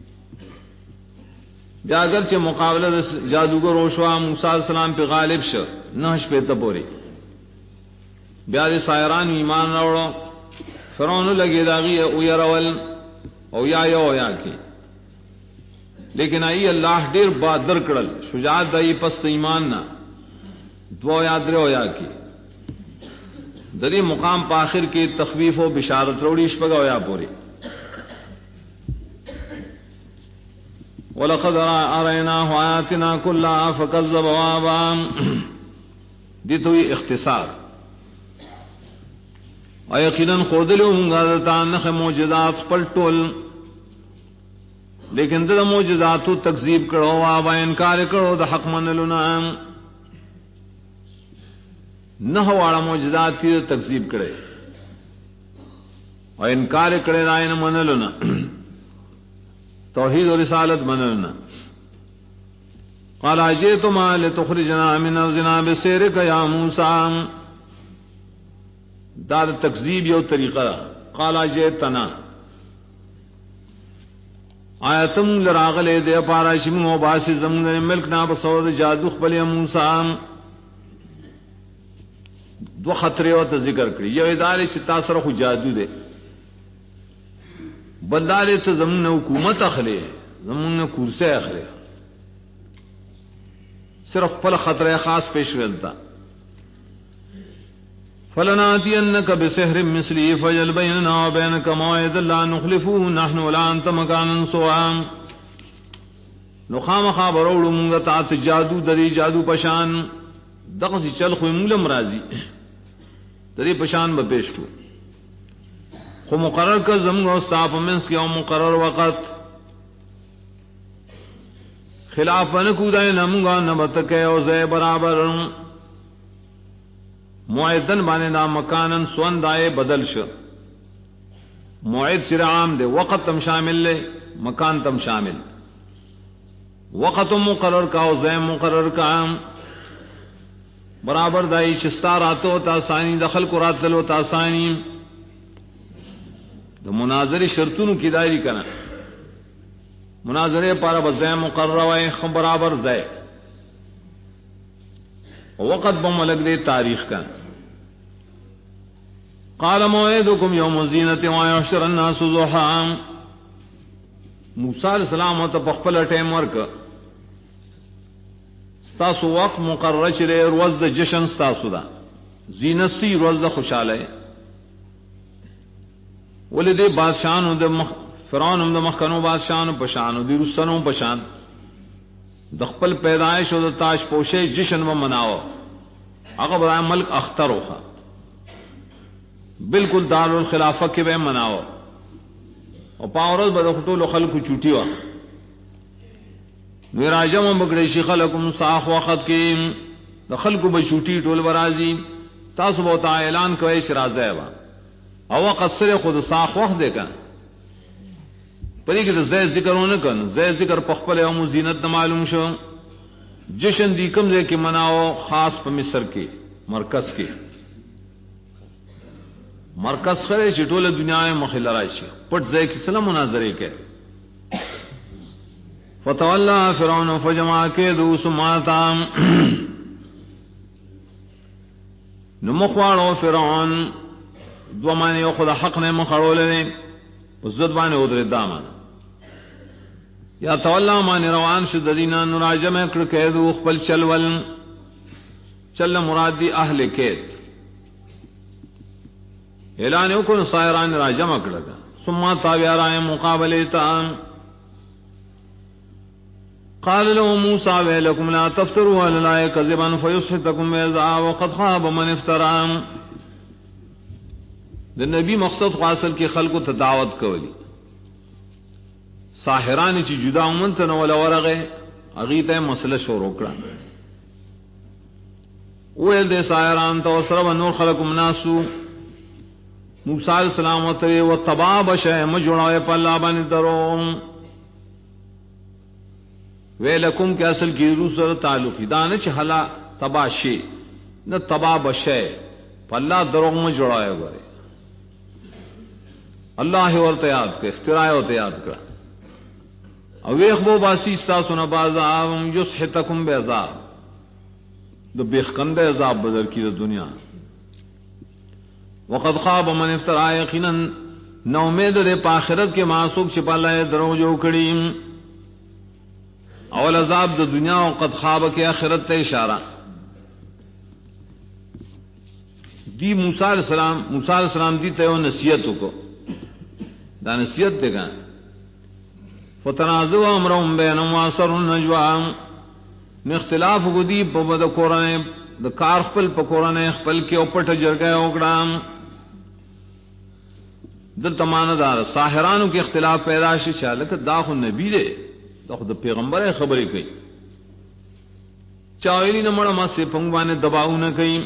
Speaker 1: بیا اگرچہ مقابلہ جادوگر وشوا موسیٰ علیہ السلام پہ غالب شو نہش پہ تپوری بیا دے سائران ایمان راوڑو فرعون لگے داغی او یرول او یا کی لیکن آئی اللہ دیر بادر کڑل شجاعت دائی پست ایمان نا دو یا درو یا کی دری مقام پاخر کی تخویف و بشارت روڑی شپگا یا پوری وَلَقَدْ أَرَيْنَاهُ آيَاتِنَا كُلَّهَا فَكَذَّبَ وَأَبَى دی توی اختصار اور یقیناً خودلو ہونگا دتانخ موجزات پلٹول لیکن دا موجزاتو تکذیب کرو وابا انکار کرو دا حق منلونا نہ واڑا موجزات کی تکذیب کرے اور انکار کرے دائن منلونا توحید و رسالت منلنا قال اجئتما لتخرجنا من ارضنا بسحرك يا موسى دار تکذیب یو طریقہ قال اجئتنا آیتم لراغلے دے پارا شمو باسی زمین ملک نا بصور جادو خبل موسیٰ دو خطرے ہوتا ذکر کری یو ادارے سے تاثر خو جادو دے بندارے تو زمین حکومت اخلے زمین کرسے اخلے صرف پل خطرے خاص پیش کرتا فلناتینک بسحر مثلی فجل بیننا وبینک موعد لا نخلفوه نحن ولا انت مکانا سوا نخام خابروڑو منگا تات جادو دری جادو پشان دقسی چل خوی مولم رازی دری پشان بپیش کو خو مقرر کا زمین استاپ منس کیا مقرر وقت خلاف نکو دائن امگا نبتکے وزے برابر معدن بانے دا مکانن سون دائے بدل شو معد سر عام دے وقت تم شامل لے مکان تم شامل وقت مقرر کا وزے مقرر کا برابر دائی چستا راتو تاسانی دخل کو رات لو تاسانی دا مناظری شرطوں کی دائری کنا مناظرے پارا بزے مقرر وائے خم برابر زے وقت بملک دے تاریخ کا قال موعدکم یوم الزینۃ ویحشر الناس ضحا موسیٰ علیہ السلام تو پخپل ٹیم ورک ستاسو وقت مقرر چلے روز دا جشن ستاسو دا زینت سی روز دا خوشحال ہے ولی دے بادشاہنو دا فرعون دا مخکنو بادشاہنو پشانو دی رستنو پشان دخپل پیدائش و دا تاج پوشے جشن و مناو اگر برای ملک اختر ہوخا بالکل دار الخلافہ کے بے مناو اور پاورز بدخطول خلق چوٹی ہوا نراجم بگڑیشی خلقم ساخ وقت کی دا خلق بچوٹی ٹول برازی تاسو بوتا اعلان کوئی شرازہ ہے او وقت سر خود ساخ وقت دے کن پری کہ زی ذکر ہونے کن زی ذکر پخپل یوم زینت معلوم شو جشن دی کم دے کے مناو خاص پا مصر کی مرکز کی مرکز خرے چٹول دنیا میں مخیل رائشی پٹ زی کی سلام مناظرے کے فتولا فرعون فجمع کے دو سماتا نمخوارو فرعون دو معنی خود حق نے مخڑو لے عزت بانے ادھر دامان یا تولا معنی روان شد دینا نراجم اکڑ قید اخبل چلول چل مرادی اہل قید اعلان اکن سائران راجم اکڑ گا ثم تابع رائے مقابلے تام قال له موسى ويلكم لا تفتروا على الله كذبا فيسحتكم بيضاء وقد خاب من افترى دا نبی مقصد خاصل کی خلق و تدعوت کولی ساحرانی چی جدا امنتن ولا ورغے اغیت مسئلہ شروع کرا اویل دے ساحران تو سرب نور خلق مناسو موسیٰ علیہ السلام و توی و طباب شہ مجھوڑاوے پا اللہ بانی دروں ویلکم کے اصل کی روسر تعلقی دانے چی حلا تباشی نہ تباب شہ پا اللہ دروں مجھوڑاوے گورے اللہ ورته یاد کړ، افتراء ورته یاد کړ. او ویخبو باسی استاسو نبازاب یسحتکم بعذاب، دو بیخکند عذاب بدر کی دا دنیا. وقد خواب من افتراء، یقینا نو امید دے پاخرت کے معصوب چھپا لائے درو جو کڑیم. اول عذاب دا دنیا وقد خواب کے آخرت تے اشارہ دی. موسیٰ علیہ السلام دی تے نصیحتوں کو دا نصیحت دے گا. فتنازعوا امرهم بینهم واسروا النجوى، اختلاف کو دی په قرآن د کار خپل په قرآن خپل کې او پټ جرګه وکړم. د تماندار ساحرانو کې اختلاف پیدا شي چې لکه دا خو نبی دی، دا خو د پیغمبر خبرې کوي. چاویلی نه مړه ما سي پنګوانه دباونه کوي.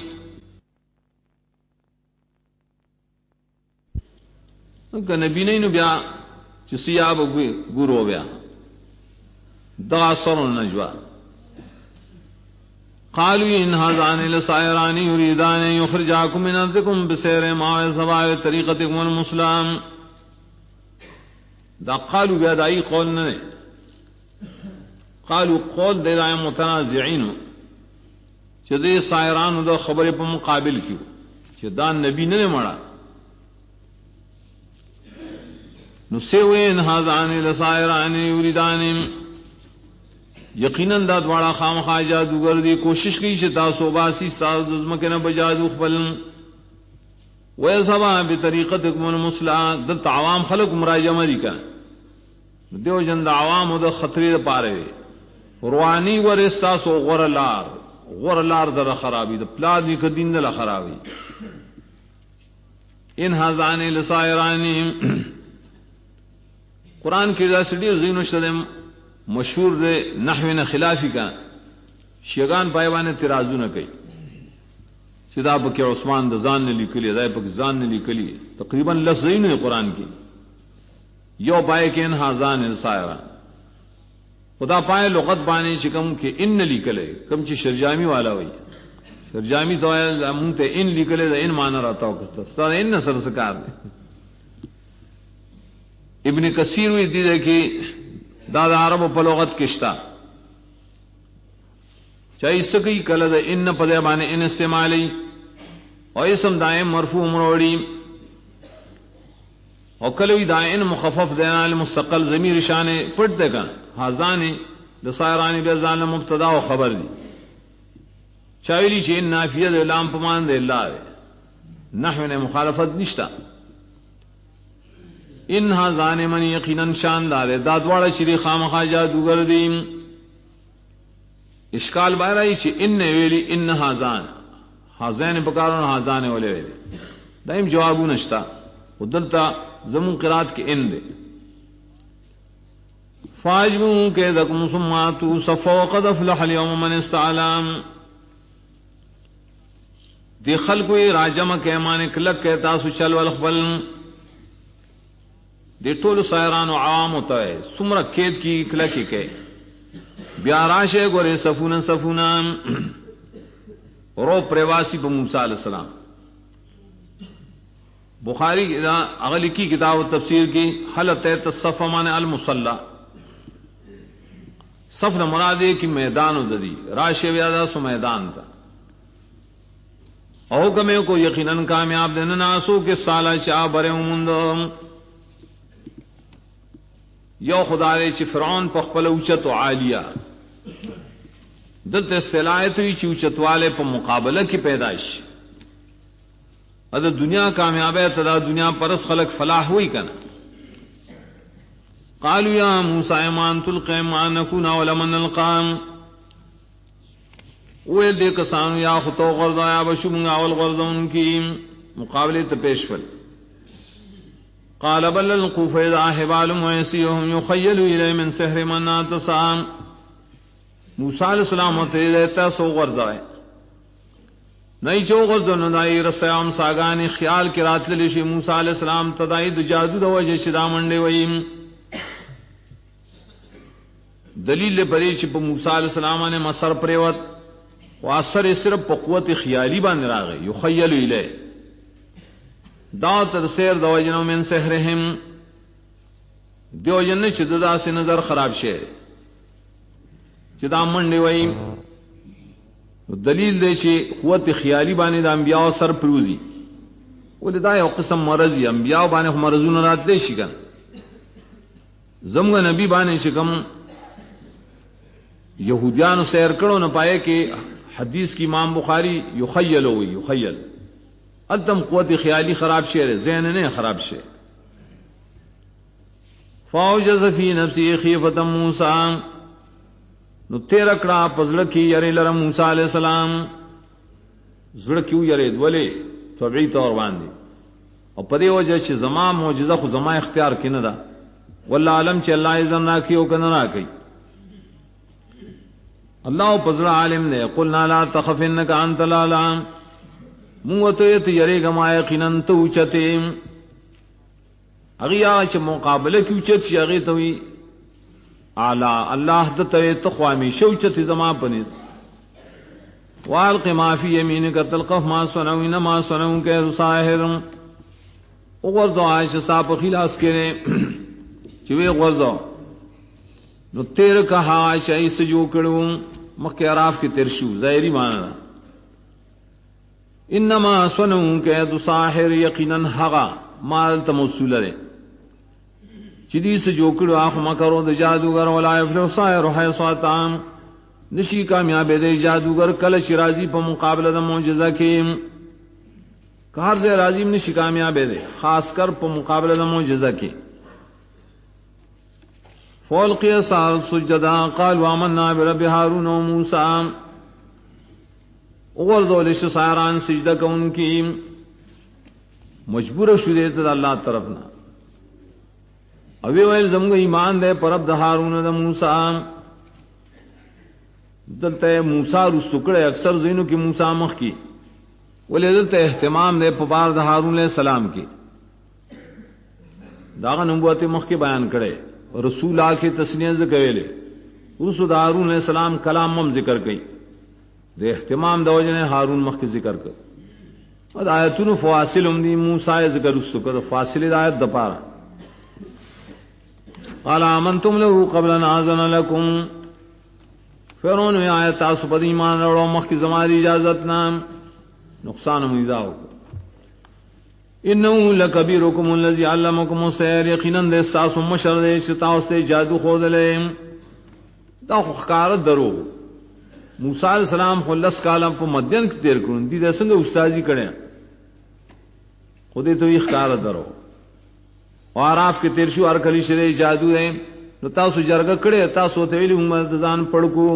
Speaker 1: که نبی نه نو بیا چې سیاب ګورو بیا دا سر النجوا. قالوا ان هذان لسائران يريدان ان يخرجاكم من ارضكم بسحر ما سواء طريقتكم المسلم. دا قالوا بیا دای قول نه، قالوا قول د دای متنازعين چې دې سائرانو د خبرې په مقابل کې چې دا نبی نه مړه. نو سوین هذان لسائران يريدان، یقینا دا دواړه خامخا جادوگر دی، کوشش کوي چې تاسو باسی ساز دزمکه نه بجادو خپل. ويسبا بطريقتكم المسلمه، د عوام خلق مراجمه دي کا دیو جن د عوام د خطرې پاره رواني ورستا سو غورلار در خرابي د پلاد ني کدين نه خرابي. ان هذان لسائران، قرآن کی راسدی زین و شدم مشہور دے نحو نہ خلافی کا شیگان پایوان ترازو نہ کئی سدا پک عثمان دزان نے لکلی ادائے پاکستان نے لکلی تقریباً لفظین ہے قرآن کی. یو پائے کہ ان ہازان سائران خدا پائے لغت بانے چکم کہ ان نہ لکلے کم چی شرجامی والا ہوئی. شرجامی تو منتے ان لکلے دا ان مانا رہتا ہو کتا ان نہ سر سکار دے. ابن کثیر وی دی دے کہ دادا عرب و پلوغت کشتا چاہی سکی کلد ان پدے بانے ان استعمالی اور اسم دائم مرفوع مروڑی اور کلوی دائن مخفف دینا المستقل ضمیر شانے پٹ دے کن حاضانی دسائرانی بیزان مبتدا و خبر دی. چاہیلی چی ان نافیہ دے لام پمان دے اللہ دے نحو نے مخالفت نشتا. ان ہازان من یقیناً شاندار ہے دادواڑا شری خامخا جادوگر دی. اشکال باہرائی چی ان ویلی ان ہازان حازین پکارون حازان والے ویلی دائم جوابو نشتا ودلتا زمون قرات کے ان دے. فاجبون کے دکم سماتو صفا وقد افلح اليوم من استعلام. دی خلقوی راجم کے مانے کلک کے تاسو چل والخبل دی ټول سایران و عوام ہوتا ہے سمرہ کید کی کلکی کے بیاراشے گورے صفونا رو پریواسی پا موسیٰ علیہ السلام. بخاری اغلی کی کتاب و تفسیر کی حلت تصف مان المصلح صف نہ مرادے کی میدان و ددی راشے ویادہ سو میدان تھا. او کمے کو یقیناً کامیاب دن ناسو کے سالہ چاہ برے مندم یو خدا دے چی فرعون پا خپل اوچت و عالیہ دلت استلایت ہوئی چی اوچت والے پا مقابلہ کی پیدائش ادھا دنیا کامیاب ہے تدا دنیا پرس خلق فلاح ہوئی کنا. قالوا یا موسیٰ ایمان تلقی ما نکونا ولمن القام اوے دے کسانو یا خطو غرضا یا بشمگا والغرضا ان کی مقابلے تپیش فل. قال بل القوا فإذا حبال وعصيهم يخيل إليه من سحر من اتصام. موسیٰ علیہ السلام دیتا سو غرضا ہے نئی چو غرضا ندائی رسیام ساگانی خیال کی رات للیشی موسیٰ علیہ السلام تدائی دجادو دو وجہ شدا منڈے ویم. دلیل پریچ پا موسیٰ علیہ السلام نے مسر پریوت و اثر صرف پا قوت خیالی باندھ راگئے یخیل الیہ دا ترسیر دو جنو من سحرهم دیو جن چددا سے نظر خراب شے چدا منڈی وئی دلیل دے چی قوت خیالی بانے دا انبیاء سر پروزی ولی دا یو قسم مرضی انبیاء بانے مرضون رات دے شکن زمگا نبی بانے شکم یہودیان سیر کرو نہ پائے کہ حدیث کی امام بخاری یخیل ہوئی یخیل ادم قوت خیالی خراب شعر ذہن نے خراب شعر فاوجز فی نفسی خیفۃ موسی نو تیرکڑا پزڑ کی یری لر موسی علیہ السلام زڑ کیوں یری ولی طبیعی طور باندې او پدې وجه چې زما معجزه خو زما اختیار کینه دا والله علم چې الله اذن نا کیو کنه نا کوي اللہ پزر عالم نے قلنا لا تخف انك انت الاعلى موتیت یری گما یقینا تو چتے اغیا چ مقابلہ کی چت یغی توی اعلی اللہ دتے تخوامی شوچت زما پنی والق ما فی یمینک تلقف ما صنعوا انما صنعوا كساحر اور دو عائشہ صاحب خلاص کرے چوی غرض نو تیر کہا عائشہ اس جو کڑو مکہ عراف کی ترشو ظاہری معنی انما صنعوا كيد ساحر یقینا حقا مال تموصول لے چدی سے جو کڑو آخ مکرو د جادوگر ولا یفلح ساحر حيث اتام نشی کامیاب دے جادوگر کل شرازی پر مقابلہ د معجزہ کے کار دے راضی نشی کامیاب دے خاص کر پر مقابلہ د معجزہ کے فولقی سار سجدا قالوا آمنا برب ہارون و موسیٰ اغرزولش ساران سجدہ کا ان کی مجبور شدیت دا اللہ طرفنا اوی ویل زمگا ایمان دے پر رب دا ہارون دا موسیٰ دلتا موسیٰ رستکڑے اکثر زینو کی موسیٰ مخ کی ولی دلتا احتمام دے پبار دا ہارون علیہ السلام کی داغا نبوت مخ کی بیان کرے رسول آکے تسنیہ ذکر لے رسول ہارون علیہ السلام کلام مم ذکر کئی دے احتمام دو جنے ہارون مخ کی ذکر کر اور آیتون فواصل امدی موسیٰ ذکر اس کر فاصل آیت دپارا قال آمنتم له قبل ان آذن لکم فرون میں آیت تاسو پد ایمان روڑو مخ کی زماری اجازت نام نقصان مجداؤ انہو لکبیرکم الذی علمکم السحر یقیناً دے ساس مشر دے ستاوستے جادو خود لے دا خکارت درو موسیٰ علیہ السلام خلص کالا پا مدین کی تیر کرن دی دے سنگ استازی کڑے خودی تو یہ خکارت درو وعراف کے تیرشو ارکلی شدے جادو دے نو تاسو جرگا کڑے تاسو تیویلی مدزان پڑکو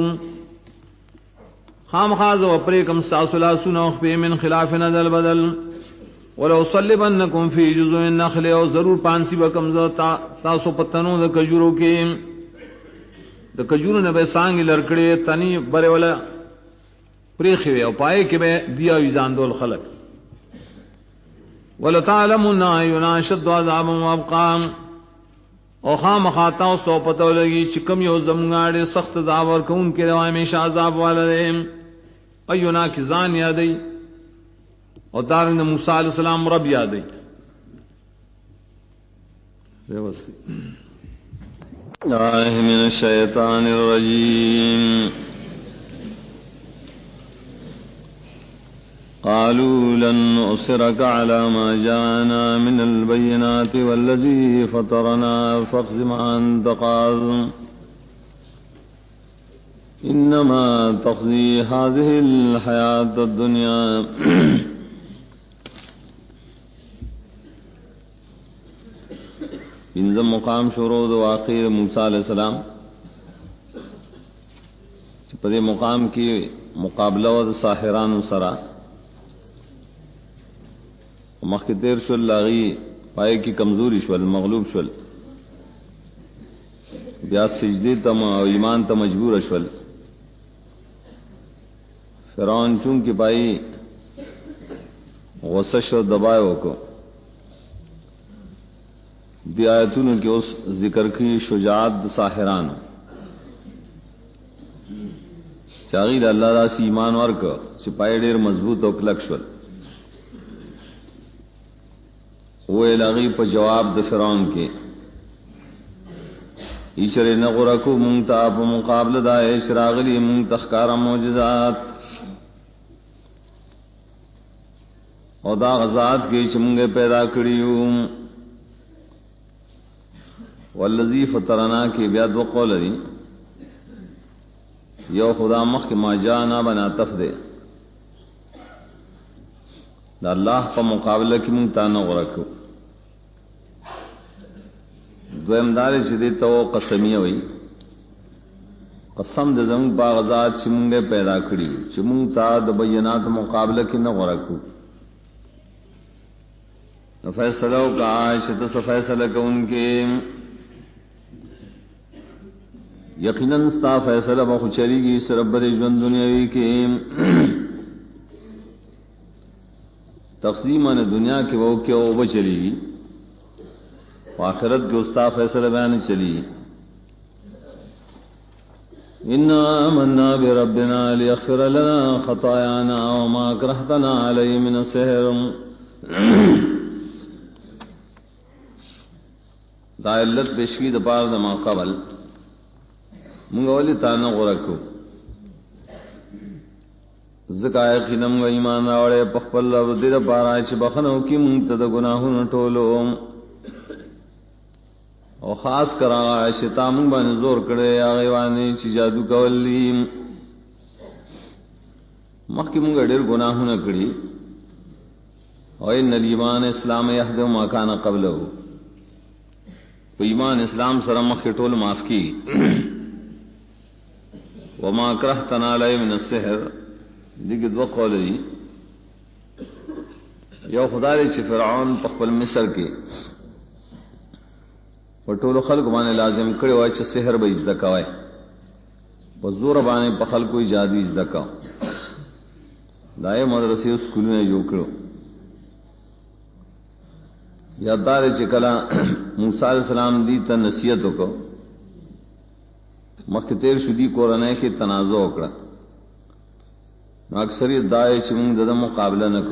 Speaker 1: خام خاز و پریکم ساسو لا سنوخ پی من خلاف ندل بدل ولو صلبنکم فی جزء النخل او ضرور پانسی بکم تاسو پتنو د کجورو کې د کجورو نه به سانګ لړکړې تنی بره ولا پریخي او پای کې به دیا ویزان دول خلق ولا تعلمون يناشد عذاب وابقام او خام خاطا سو پتو لګي چې کم یو زمغاړي سخت زاور کون کې روای همیشه عذاب والے ایونا کی ځان یادې اور دارنگ موسیٰ علیہ السلام رب یادی من الشیطان الرجیم قالوا لن نؤثرك على ما جاءنا من البينات والذي فطرنا فاقض ما أنت قاض إنما تقضي هذه الحياة الدنيا انزم مقام شروع دو آخر موسیٰ علیہ السلام پدے مقام کی مقابلہ و ساحران سرا مخ تیر شل لاغی پائے کی کمزوری شل مغلوب شل بیا سجدی تم ایمان تم مجبور شل فرعون چون کی پائی غصش و دبائے کو دی آیتون کے اس ذکر کی شجاعت ساحران چاغیر اللہ دا سی ایمان ورک سپاہی ډیر مضبوط او کلک شول وہ لغی پہ جواب د فرعون کے ایچرے نغرکو منگتا پا مقابل دا اشراغلی منگ تخکارا موجزات اور دا غزات کے چمگے پیدا کریو والذی فطرنا کی بیاد وقول دی یو خدا مخ ما جانا بنا تفدے دا اللہ پا مقابلہ کی منگتا نغرکو دویم داری چی دیتا وہ قسمیہ ہوئی قسم دے زمون پا غزات چی منگے پیدا کری چی منگتا دا بینات مقابلہ کی نغرکو فیصلہ کا عائشت سے فیصلہ کا ان کے یقیناً ستا فیصلہ بخچری گی اس رب رجون دنیاوی کے تقسیمان دنیا کے وہ کیا وہ چلی گی آخرت کے استا فیصلہ بیان چلی انا آمنا بربنا لیغفر لنا خطایانا وما اکرہتنا علی من السحر دا علت بشکی دا پار دا ما قبل منگا ولی تانا غرکو زکایہ کی نمگا ایمان راوڑے پخپل رب دید پارا چی بخنو کی منگتا دا گناہون ٹولو اور خاص کرا شتا منگ بانی زور کڑے آغیوانی چی جادو کولی مخی منگا دیر گناہون کڑی اور ان الایمان اسلام یحدو ما کانا قبلو ایمان اسلام سر مخ کے ٹول معاف کی وما کرہتنا علی من السحر دیکھ دو قول دی یو خدا ری چی فرعون پخپل مصر کے ٹول خلق بانے لازم کرے ہوئے چی سحر با ازدکاوئے بزور بانے پخل کوئی جادوی ازدکاو دائے مدرسی اسکولوں نے جو کرو یاددار چکلا موسیٰ علیہ السلام دی تا نصیحتوں کو مختیر شدی قرآن کے تنازع اکڑا اکثری دائے چمنگ دادا مقابلہ نکو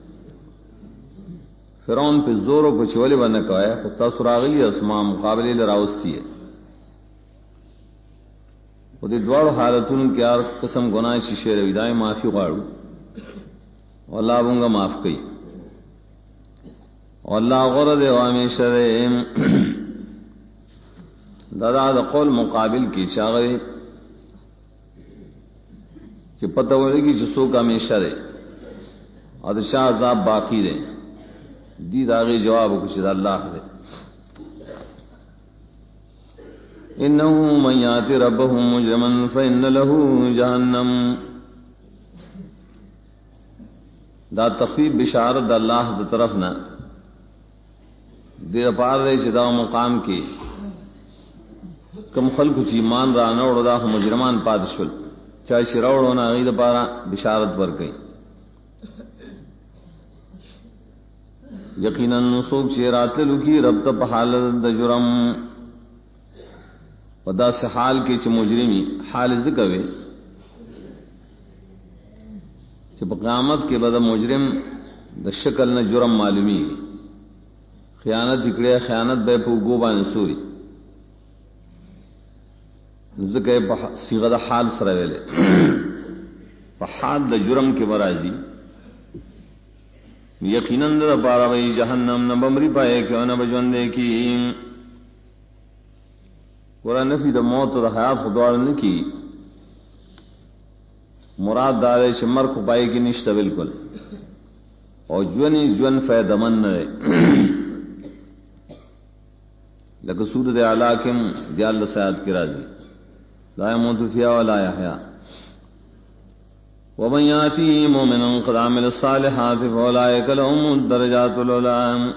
Speaker 1: فرعون پہ زوروں کو چولے بنا کہا ہے خطہ سراغلی اسما مقابلے لراوستی ہے وہ دی دوار حالتون کے آر قسم گناہ شیشے روی دائے معافی غاڑو واللہ بونگا معاف کئی واللہ غرد وامی شرعیم دادا دا قول مقابل کی چاگوی کہ پتہ ہوئے گی جسو کا میں شرع اور دا شاہ عذاب باقی دے دید آگے جواب کچھ دا اللہ دے انہو من یاتی ربہو مجرمن فإن لہو جہنم دا تخفیف بشارت دا اللہ دا طرفنا دیر پار رہے چدا مقام کی کم خلق چی ایمان را نوڑ دا مجرمان پادشول چاہے شراوڑ ہونا غید پارا بشارت بر گئی یقیناً سوک چی راتلو کی رب تا حالت دا جرم ودا سے حال کی چی مجرمی حال ذکوے چی پا قیامت کے بعد مجرم دا شکل نا جرم معلومی خیانت اکڑے خیانت بے پو گوبا نسوری ذکر صیغہ دا حال سرویلے پا حال دا جرم کے برازی یقیناً دا پارا بھئی جہنم نبمری پائے کہ انہ بجوندے کی قرآن نفی دا موت دا حیات خدوار نکی مراد دارے چھ مرک پائے کی نشتہ بالکل اور جونی جون فیدہ من نرے لکہ سورت علاقم دیال سیاد کی راضی لا يموت فيها ولا يحيا ومن يأتي مؤمنا قد عمل الصالحات فأولئك لهم الدرجات العلى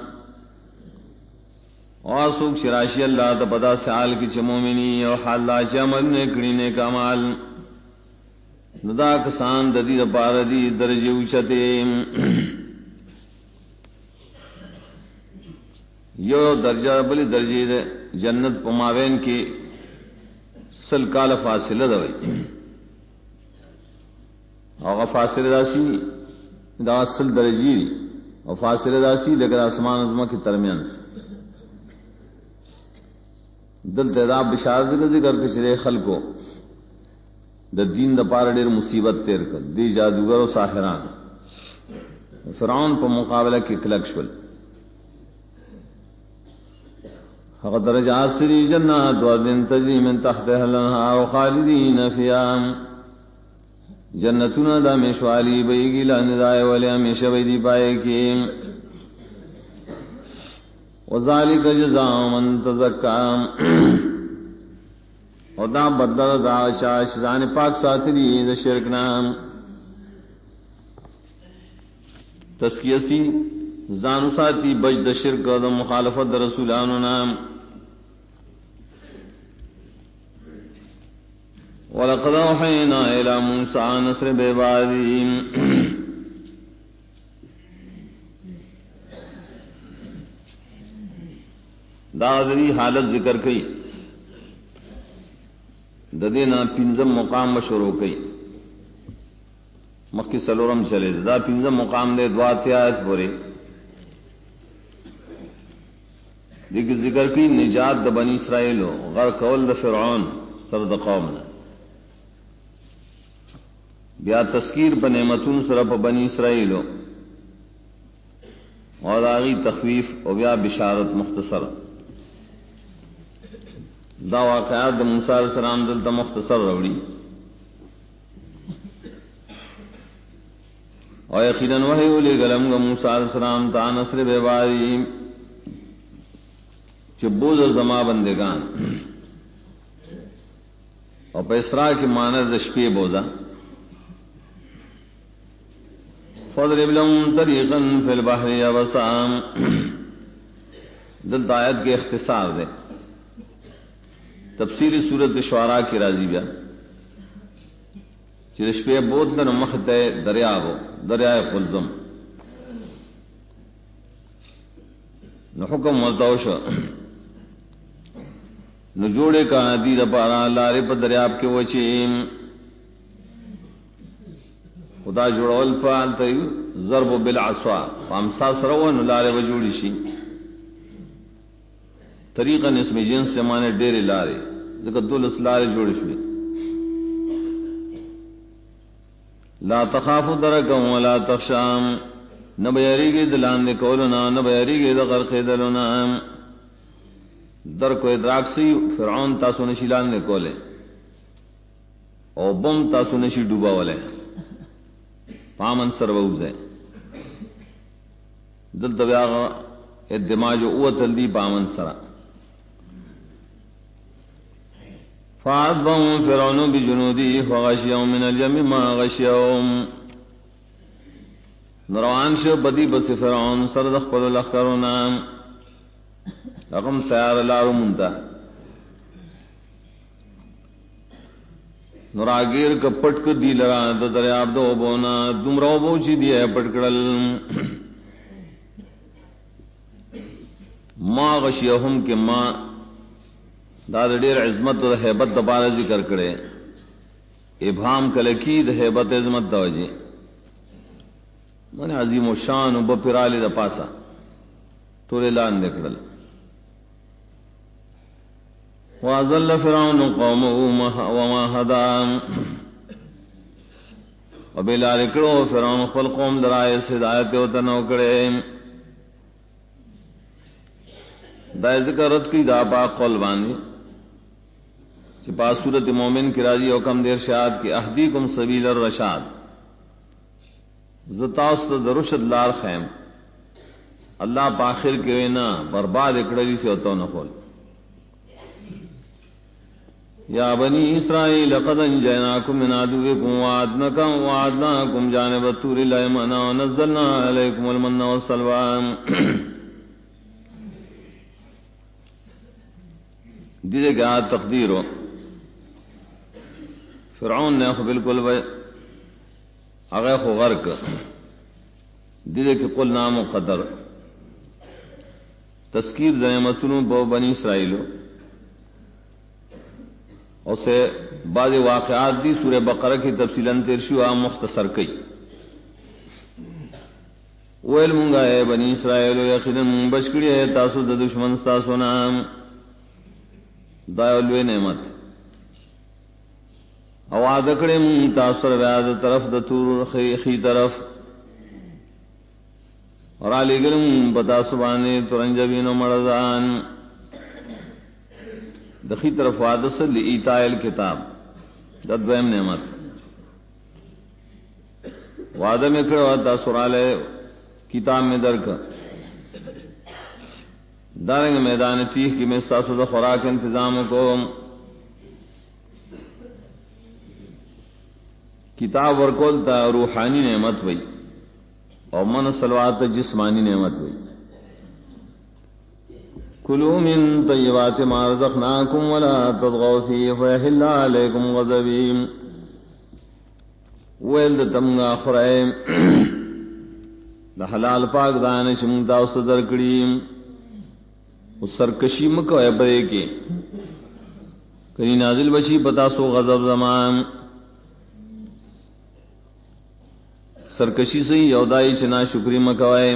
Speaker 1: اور سوک شراشی اللہ تا پدا سعال کی چھ مومنی اور حال لا چھ عمل نکڑی نیک عمال ندا کسان ددی دا پاردی درجی اوچتے یو درجہ بلی درجی دے جنت پماوین کی سل کال فاصلہ دوئی اور فاصلہ دا سی دا سل درجی اور فاصلہ داسی لگر آسمان عظمہ کی درمیان دل تیراب بشارت کا ذکر کے چلے خلقو دا دین دا پار ڈیر مصیبت تیر کر دی جادوگر و ساحران فرعون پر مقابلہ کی کلکشول حق درجات سری جنات وعدن تجری من تحتها الانہار خالدین فیہا جنتنا دا میشوالی بیگی لاندائے ولی ہمیشہ بیدی پائے کی وذالک جزاء من تزکا اور دا بدل دا شاش دان پاک ساتری دا شرک نام تسکیسی زانو ساتی بج دا شرک دا مخالفت دا رسولانو نام وَلَقَدْ أَوْحَيْنَا إِلَى مُوسَىٰ نَصْرِ بِعِبَادِهِ دادری حالت ذکر کئی ددینا پنزم مقام شروع کئی مکی سلورم چلے دا پنزم مقام دے دواتیات بورے دیکھ ذکر کی نجات دا بنی اسرائیل غرق اول دا فرعون سر دا قوم بیا تذکیر پا نعمتون سر پا بنی اسرائیل اور آغی تخفیف اور بیا بشارت مختصر دا واقعات دا موسیٰ علیہ السلام دلتا مختصر روڑی اور یقیناً وحی اولی گلم گا موسیٰ علیہ السلام تا نصر بیباری چبوز زما بندگان اور پا اسراء کی مانر دشپی بوزا فضرب لهم طریقا فی البحر یبسام دلتا آیت کے اختصار دے تفسیری صورت شعراء کی راضی بیا چرش پہ بوتلن مخت دریاب دریائے قلزم نو حکم ملتوش نو جوڑے کا دیر پارا لارے پا دریاب کے وچیم خدا جوڑول فعال تیو ضرب بالعصا فامسا سرو نو لارے وجوڑی شی طریقاً اس میں جنس سے مانے ڈیرے لارے ذکر دولس لارے جوڑے شوی لا تخافو درکا ولا تخشام نبیاری گی دلان دے کولنا نبیاری گی دغرق دلنا در کو ادراک سی فرعون تاسو نشی لان دے کولے او بم تاسو نشی ڈوبا والے پامن سرووز ہے دل طبیاغ ادماج اوتل دی پامن سرا فَعَذَّهُمْ فِرْعَوْنُ بِجُنُودِهِ فَغَشِيَهُمْ مِنَ الْيَمِّ مَا غَشِيَهُمْ نروان شو بدی بس فرعون سردخ پر لخکرونا رقم تیار لارو منتا نراگیر کا پٹک دی لرا دا دریاب دو بونا دمرو بوچی دی ہے پٹکڑل ما غشیہم کے ما داد ڈیر عظمت و حیبت دبارہ ذکر کرے ابہام کلکی دا حیبت عظمت دا وجی من عظیم و شان و بپرالی دا پاسا تولے لان دکڑل وَأَضَلَّ فِرْعَوْنُ قَوْمَهُ وَمَا هَدَىٰ وبلا رکڑو فرعون خپل قوم درائے ہدایت و تنو کرے دا ذکر رد کی دا پاک قول بانی چپا صورت مومن کی راضی حکم دیر شاد کی اہدیکم سبیل الرشاد زتاست درشد لار خیم اللہ پاخر کے وینا برباد اکڑی سے ہوتا نخول یا بنی اسرائیل قد انجیناکم من عدوکم وعدناکم جانب الطور الایمن ونزلنا علیکم المن والسلوى دیجے کہ آج تقدیر ہو فرعون نے بالکل اغیق و غرق دیجے کہ قل نام و قدر تذکیر نعمتوں بو بنی اسرائیل اور سے بعض واقعات دی سورہ بقرہ کی تفصیلاً ترشی و مختصر کی ویل منگا اے بنی اسرائیل یقیناً بچکڑی ہے تاسو د دشمن تاسو نام دایلوے نعمت او عادکڑے من تاثر بیاد طرف د تور خی طرف اور علی گرم بتا سبانے ترنجبین و مردان دخی طرف وادس لئیتائل کتاب ددویم نعمت وعدہ میں کھڑا تاثر علی کتاب میں درک دارنگ میدان تیخ کی میں ساسو دا خوراک انتظام کو کتاب ورکول تا روحانی نعمت ہوئی اور من صلوات جسمانی نعمت ہوئی کلوا من طیبات ما رزقناکم ولا تطغوا فیہ فیحل علیکم غضبی ویل تمگا خرائم دا حلال پاک دانش منتا اس درکڑیم اس سرکشی مکوئے پرے کے کہیں نازل بشی پتا سو غضب زمان سرکشی سے یودائی چنا شکری مکوئے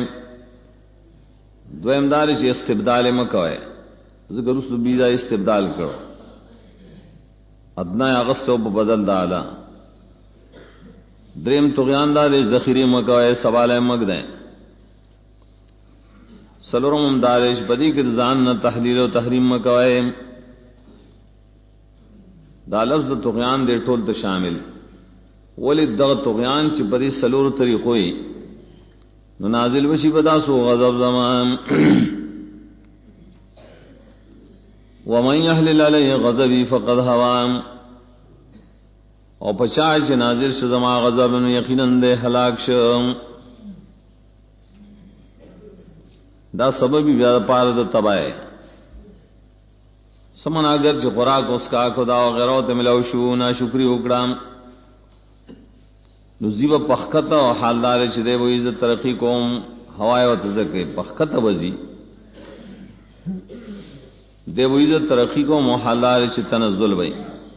Speaker 1: دویم دار چ استبدال مکوئے ذکر اس بیزا استبدال کرو ادنا اغسطو بدل دالا دریم تغیان دار ذخیری مکوئے سوال مگ دیں سلورم دارش بدی کے زان نہ تحلیل و تحریم مکوئے دا لفظ تغیان دے ٹول تو شامل ولی دغ تغیان چ بدی سلور طریقوئی نازل وشی بدا سو غضب زمان ومن يحلل علیہ غضبی فقد هوام او پچائی چ نازل ش زما غضب یقیناً دے ہلاک شم دا سبب بھی زیادہ پار دا تباہ سمن اگر چ خوراک اس کا خدا وغیرہ تے ملو شو نا شکری اکڑام نزیب پخکت و حالدار چ دے وہ عزت ترقی کوم ہوائے و تزکے پخکت وزی دے وہ عزت ترقی کوم حالدار چ تنزل وئی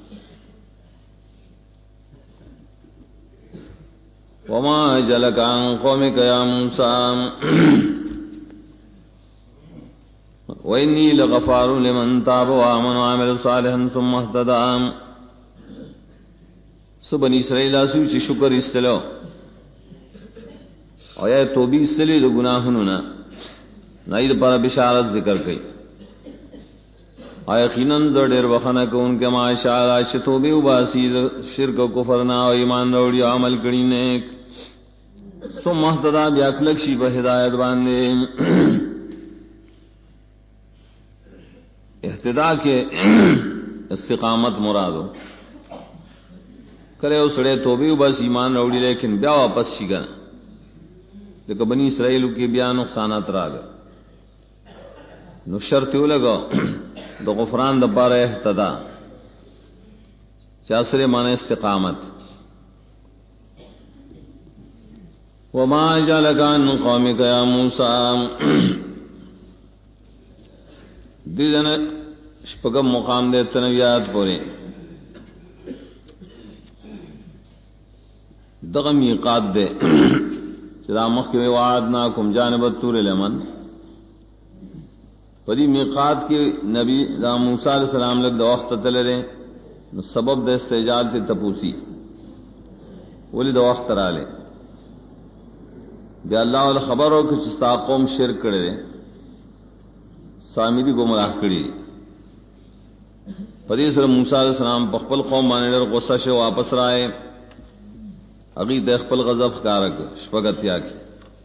Speaker 1: وما جلک عن قومک یا موسی وَإِنِّي لَغَفَارٌ لِمَن تَابَ وَآمَنَ وَعَمِلَ صَالِحًا ثُمَّ اهْتَدَىٰ سو بنی اسرائیل آسو چی شکر استلو اور یا توبی استلی دو گناہنو نا ناید پر بشارت ذکر کئی آیا یقیناً در دیر وخنا کہ ان کے معاشا عاش توبی و باسی شرک و کفرنا و ایمان روڑی عمل کری نیک ثم اهتدىٰ بیاکلک شی بہدایت باندے اہتداء کے استقامت مرادو کرے اسڑے توبی بس ایمان روڑی لیکن بیا واپس شی گنا لیکن بنی اسرائیل کی بیا نقصانات را گا نو شرطیو لگا دو غفران دبار اہتداء چاسرے معنی استقامت وما جعلک عن قومک یا موسیٰ دیدن شپگم مقام دے تنویات پورے دغم میقات دے چرا مخ کے وعدناکم جانب الطور الیمن پدی میقات کے نبی دا موسیٰ علیہ السلام لگ دا وقت تلرے سبب دا استعجال تے تپوسی ولی دا وقت رالے بیا اللہ والا خبر ہو کہ چستا قوم شرک کرے سامری گمراہ کری پدی سر موسیٰ علیہ السلام پخپل قوم مانے در غصہ سے واپس رائے اگی خپل غضب کارک شپگتیا کی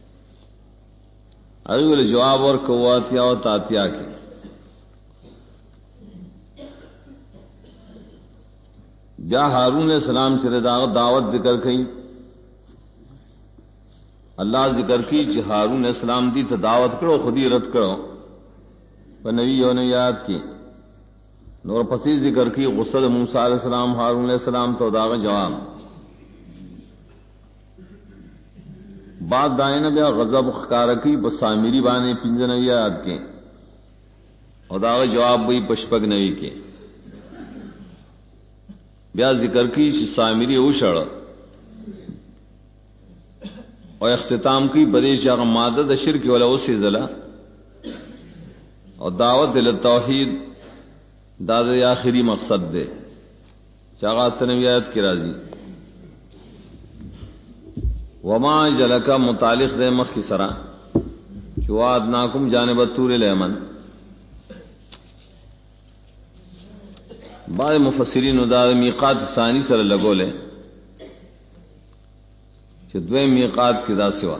Speaker 1: اگی والا جواب اور قواتیا و تاتیا کی بیا ہارون علیہ السلام سے دعوت ذکر کی اللہ ذکر کی چی ہارون علیہ السلام دی تا دعوت کرو خودی رد کرو نبی یون یاد کی نور پسی ذکر کی غصہ موسیٰ علیہ السلام ہارون علیہ السلام تو داغ جواب بعد دائن بیا غضب خکارکی بس سامری بانے پنج نبی یاد کے اور داغ جواب بھی پشپک نبی کے بیا ذکر کی سامری اوشڑ اور اختتام کی بدیش یا مادہ دا شرک والا اسی ضلع اور دعوت دل توحید داد آخری مقصد دے چاغات تنویات کی راضی وما جلکا متعلق دے مخ کی سرا چواد ناکم جانب طور الیمن بعض مفسرین دا میقات ثانی سر لگو لے کہ دوے میقات کی دا سوا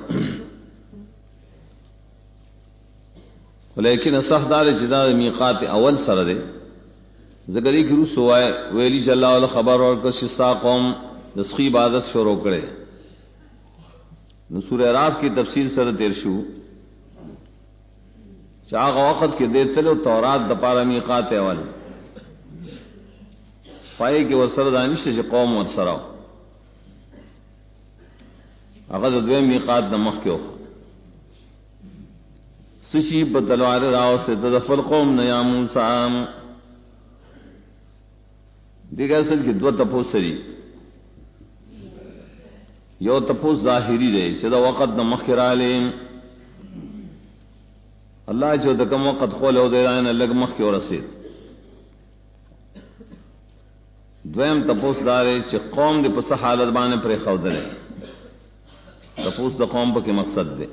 Speaker 1: لیکن اصح دار جدا میقات اول سر دے زگری کی روس ہوائے ویلی صلی اللہ علیہ خبر اور کشستا قوم دسخی عبادت شروع کرے نصور عراف کی تفسیر سر تیر شو چاغ وقت کے دے تلو تورات دپارا میقات اول پائے کہ وہ سردانش سے قوم اور سراؤ اگر دوے میقات نمخ کیو سشی بتلوار راو سے تدفل قوم نیا موسیٰ دیکھ اصل کی دو تپوس سری یو تپوس ظاہری دے چدا وقت نمخ کرا لے اللہ جو دکم وقت خولو دے رائن لگ مخ کی اور رسید دویم تپوس دارے چھ قوم دے پس حالت بانے پر خود دے تپوس دا قوم پا کی مقصد دے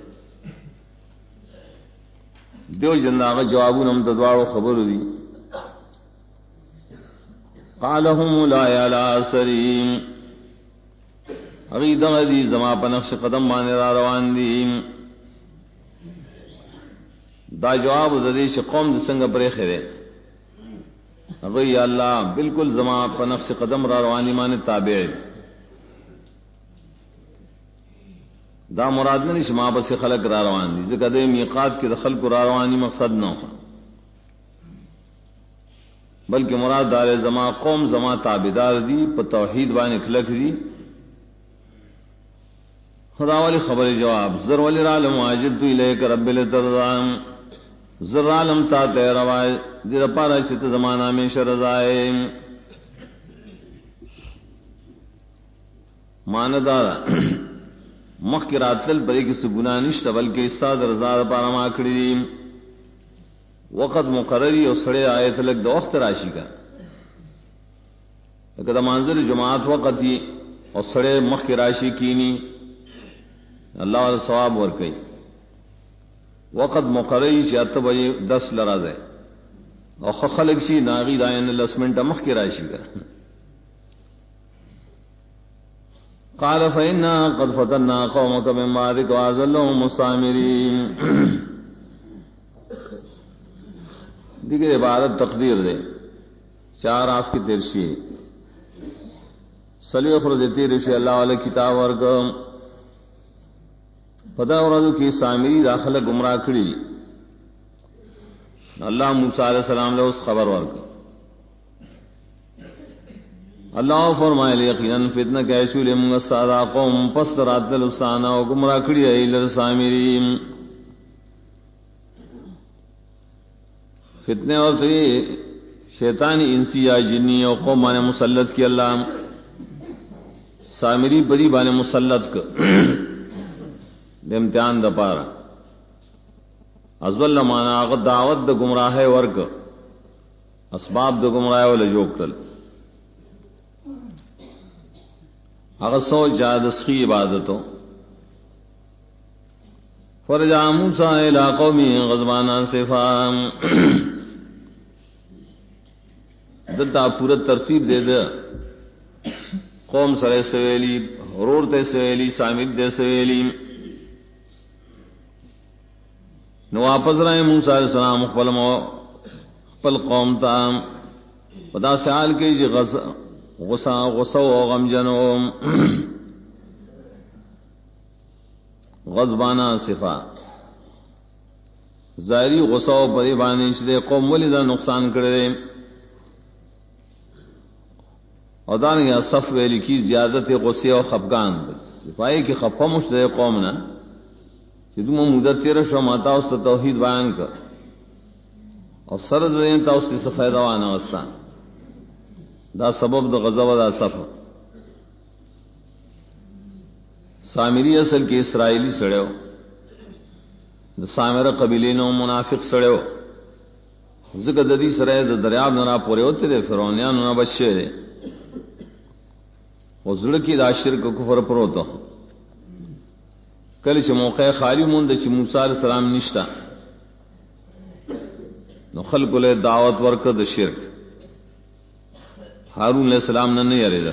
Speaker 1: دیو جنداغ جوابون ہم تدوارو خبر دی قالهم لا یالا سریم اغید غدی زما پا نقش قدم بانے را روان دی دا جواب ددیش قوم دا سنگ پرے خیرے اغی اللہ بالکل زما پا نقش قدم را روانی مانے تابع دا مراد نہیں شما پس خلق را روان دی ذکر دے میقات کی دخل کو را روانی مقصد نہ ہو بلکہ مراد دار زما قوم زما تابدار دی پا توحید بان اکلک دی خدا والی خبر جواب ذر ولی رالم واجد تو الیک رب لترضام ذر رالم تا تے روائے دیر پارا چت زمانہ میں شرزائے ماندارا مخکراتل بری کسی گناہ نشتا بلکہ استاد رضا پارا ماکڑی وقت مقرری اور سڑے آیت لگ دو وقت راشی کا لیکن منظر جماعت وقت ہی اور سڑے مخ کی راشی کینی اللہ والا ثواب ورکئی وقت مقرری چاہت بھائی 10 لرا دے اور خلق شی ناغی دائن 10 منٹ مخ کی راشی کا قال فإنا قد فتنا قومك من بعدك وأضلهم السامرين دیگر عبارت تقدیر دے چار آف کی ترشی سلی افرد تیرشی اللہ علیہ کتاب ورگ پدا ورد کی سامری داخل گمراہ کری اللہ موسیٰ علیہ السلام نے اس خبر ورگ اللہ فرمائے یقیناً فتنہ کیسو لمن استادا قوم پس رات لسانا و گمراہ کری ایلر سامرین فتنے اور تری شیطانی انسی یا جنی اور قوم بانے مسلط کی اللہ سامری بری بانے مسلط کا امتحان دا پارا ازول مانا آغا دعوت دا گمراہ ورک اسباب دا گمراہ ولجوکتل اگر سو جادسخی عبادتوں فرجع موسیٰ الى قومی غضبانا صفا دلتا پورا ترتیب دے دے قوم سرے سویلی رور تے سویلی سامد دے سویلی نو واپس رہے موسیٰ علیہ السلام خپل قوم تا پدا سیال کی جی غصہ و غم جنوم غضبانہ صفا ظاہری غصہ و پریبانی چلے قوم ولی دا نقصان کرے اور دانی صف ویلی کی زیادت غصے و خفگان پائے کہ خفہ مشترے قوم نا چیدو مدت تیرہ شو ماتا اس توحید بیان کر اور سرد رہیں تا اس تی صفحہ دوانا وستان دا سبب دا غضب دا صف سامری اصل کې اسرائیلی سړیو د سامره قبیلې نو منافق سړیو ځکه د دې سره د دریاب نه را پورې وته د فرعونانو نه بچي دي او زړه کې د شرک او کفر پروت کله چې موقع خالی مونږ چې موسی علیہ السلام نشتا نو خلق له دعوت ورکړه د شرک هارون علیہ السلام نه یریدا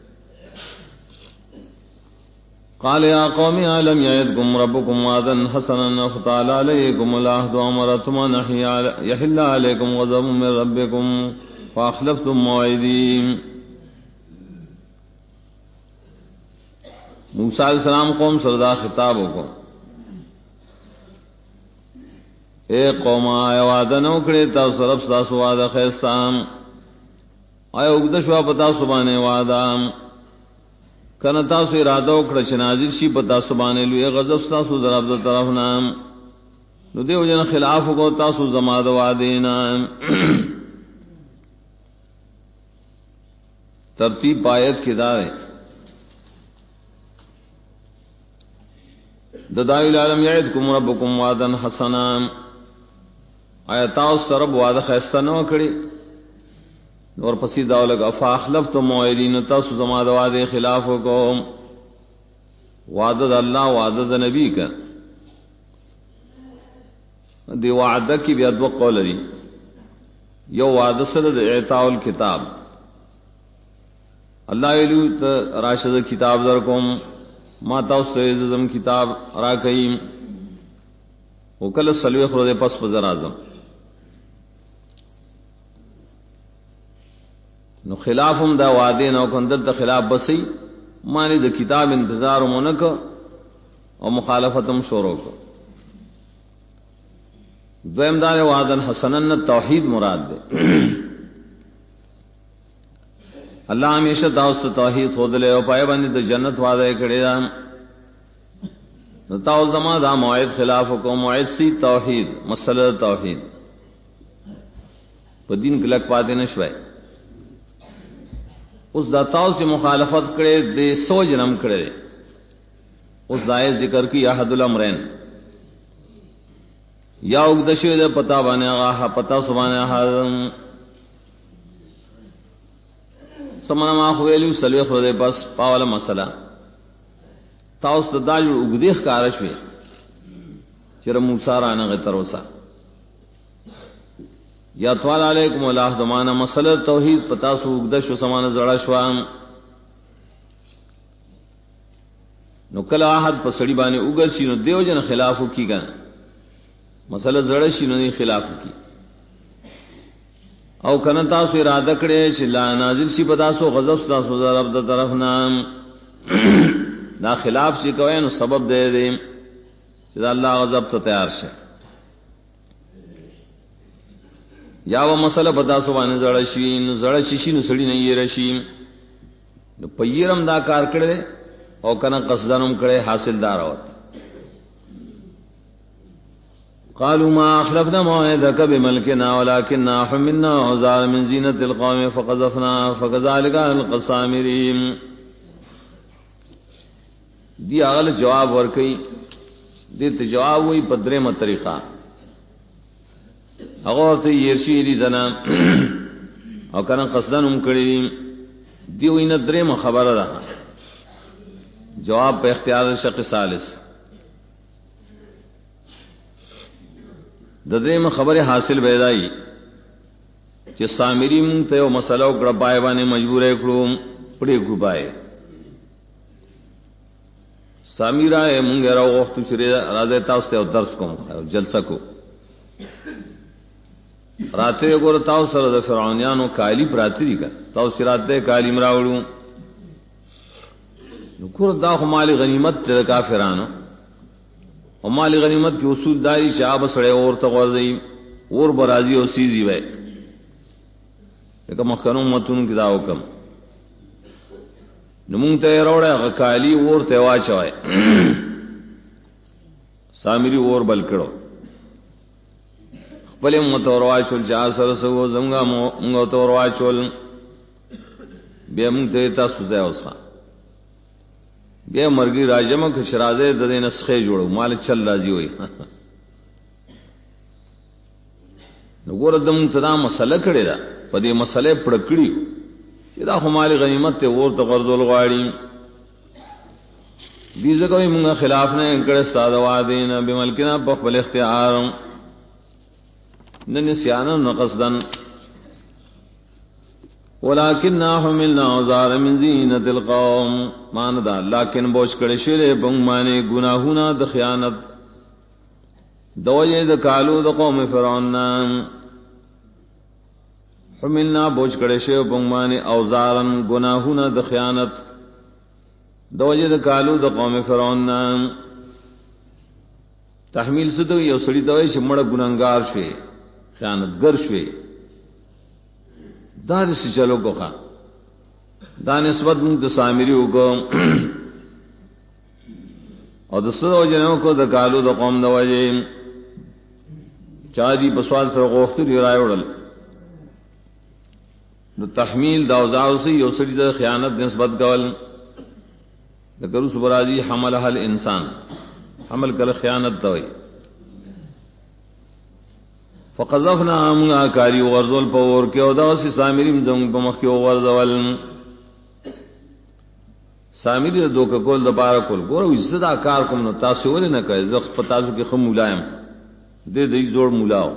Speaker 1: قال يا قوم ألم يعدكم ربكم وعدا حسنا فطال عليكم العهد وأمرتم أن يحل عليكم غضب من ربكم فأخلفتم موعدي موسیٰ علیہ السلام قوم سردا خطابوں کو اے قوم آیا وعدہ نو کڑے تاسو رب تاسو وعدہ خیستام آیا اگدشوا پتا سبانے وعدہ کنا تاسو ارادہ وکړه چې نازل شي په تاسو باندې لوی غضب تاسو دراب د طرف نام نو دیو جن خلاف کو تاسو زما د وعده نه ترتیب آیت کې دا ہے ددائل العالم یعدکم ربکم وعدا حسنا آیا تاسو رب وعده خسته نو کړی اور پسی داو لگا فاخلفتم موعدین تاسو زما د وعده خلاف کو وعدہ اللہ وعدہ نبی کا دی وعدہ کی بیا دو قول دی یو وعدہ سره د اعطاء الکتاب اللہ ویلو ته راشد کتاب در کوم ما تاسو زم کتاب را کئ وکل سلوی خو دې پس پزر اعظم نو خلافم دا وعده نو کندل ته خلاف بسی معنی د کتاب انتظار مونک او مخالفتم شروع کو دویم دار وعدن حسنن توحید مراد دے اللہ ہمیشہ تاسو توحید خود لے او پای باندې د جنت وعده کړی دا نو تاسو زما دا موعد خلاف کو موعد سی توحید مسئلہ توحید په دین کې لک پاتې نشوي اس داتاؤ سے مخالفت کرے دے سو جنم کرے اس دائے ذکر کی احد الامرین یا اگدشو دے پتا بانے آغا پتا سبانے آغا سمنا ما خویلیو سلوی خردے پس پاولا مسئلہ تاؤس داجو اگدیخ کارش بھی چرا موسیٰ رانا غی تروسا یا طوال علیکم اللہ دمانا مسئلہ توحید پتا سو اگدش و سمانا زڑا شوام نو کل آحد پسڑی بانے اگر شی نو دیو جن خلافو کی گا مسئلہ زڑا شی نو دی خلافو کی او کنتا سو ارادہ کڑے شی لا نازل شی پتا سو غضب ستا سو ضرب دا طرف نام دا خلاف شی کوئے نو سبب دے دے چی دا اللہ غضب تا تیار شے یا وہ مسئلہ بتا سو باندې زړه شي نو سړی نه یې رشي نو پېرم دا کار کړي او کنه قصدانم کړي حاصل دار اوت قالوا ما اخلفنا موعدك بملكنا ولكننا حملنا اوزار من زينة القوم فقذفنا فكذلك القسامرين دی اغل جواب ورکي دې ته جواب وی پدرے مت طریقہ اگر ته یرشی دی دنا او کنه قصدن کړي دی وینه درې ما خبره ده جواب په اختیار شق ثالث د درې ما خبره حاصل پیدای چې سامری مونږ ته یو مسله وکړه پای باندې مجبور کړو پړې ګوبای سامیرا مونږ راو وخت چې راځي تاسو ته درس کوم جلسه کو راتے گور تاؤ سر د فرعونانو کالی پراتی کا تاؤ سراتے کالی مراوڑوں نکور دا مال غنیمت تے کافرانو او مال غنیمت کی اصول داری شاب سڑے اور تغوزی اور برازی او سیزی وے کہ مخنو متون کی دا حکم نمون تے روڑا کالی اور تے واچوے سامری اور بلکڑو بلے متوروا چول چار سر سو زنگا مونگو توروا چول بے مونگ تے تا سوزے اوسا بیا مرګي راجمه ک شرازه د دې نسخه جوړو مال چل راځي وي نو ګور دم تدا مسله کړي دا په دې مسله پړکړي چې دا خو مال غنیمت ته ورته غرضول غواړي دې ځکه موږ خلاف نه کړه ساده وادین بملکنا په خپل اختیار نن سیانه نقصدن ولكن حملنا اوزار من زینت القوم مان دا لیکن بوش کړي شوی په معنی ګناهونه د خیانت دوجه د کالو د قوم فرعون حملنا بوش کړي شوی په معنی اوزارن ګناهونه د خیانت دوجه د کالو د قوم فرعون تحمیل ستو یو سړی دوی چې مړ ګناګار شوی خیانتګر شوی دا دې چلو کوخه دا نسبت موږ د سامری وګو او د سره جنو کو د کالو د قوم د وجه چا دي په سوال سره غوښتل دی راوړل نو تحمیل دا اوزاو سي یو سړي د خیانت نسبت کول د کرو سبراجي حملها الانسان حمل کله خیانت دوی فقذفنا امنا کاری ورزول پور کې او دا سي سامریم زم په مخ کې ورزول سامری د دوک کول د بار کول ګورو عزت کار کوم نو تاسو ولې نه کوي زخ پتا ځو کې خو مولایم دې دې جوړ مولاو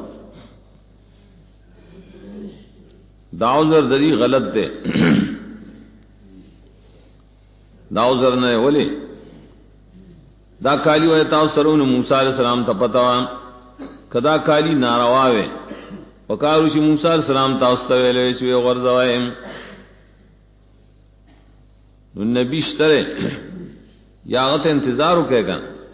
Speaker 1: داوزر دری غلط ده داوزر نه ولې دا کالی وای تاسو سرونه موسی عليه السلام ته پتا کدا کالی ناروا وے وکارو شي موسی علیہ السلام تاسو ته ویلې چې ورځوي نو نبی شتره یاغت انتظار وکړه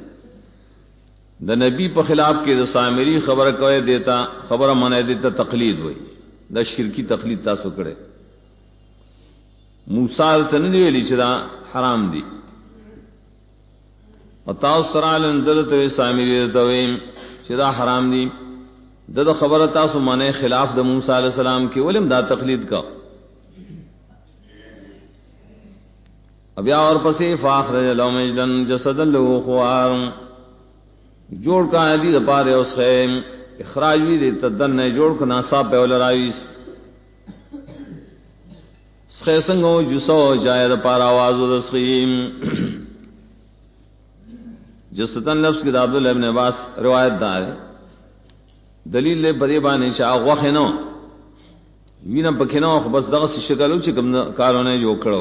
Speaker 1: د نبی په خلاف کې د سامری خبره کوي دیتا خبره منه دیتا تقلید وای د شرکی تقلید تاسو کړي موسی ته نه ویلې چې دا حرام دي او تاسو سره اندر ته سامری ته ویم چې دا حرام دي د خبره تاسو معنی خلاف د موسی علی السلام کې ولم دا تقلید کا ابیا اور پسې فاخرج لهم اجلن جسدا له خوار جوړ کا دي د پاره اوس خیم اخراج وی دي تدن نه جوړ کنا صاحب په ولرایس خیسنګو جسو جای د پاره आवाज ورسخیم جسدن لفظ کی عبد الله ابن عباس روایت دار دلیل له بری باندې چې هغه خنو وینم پکینو خو بس دغه شکلو چې کوم کارونه جوړ کړو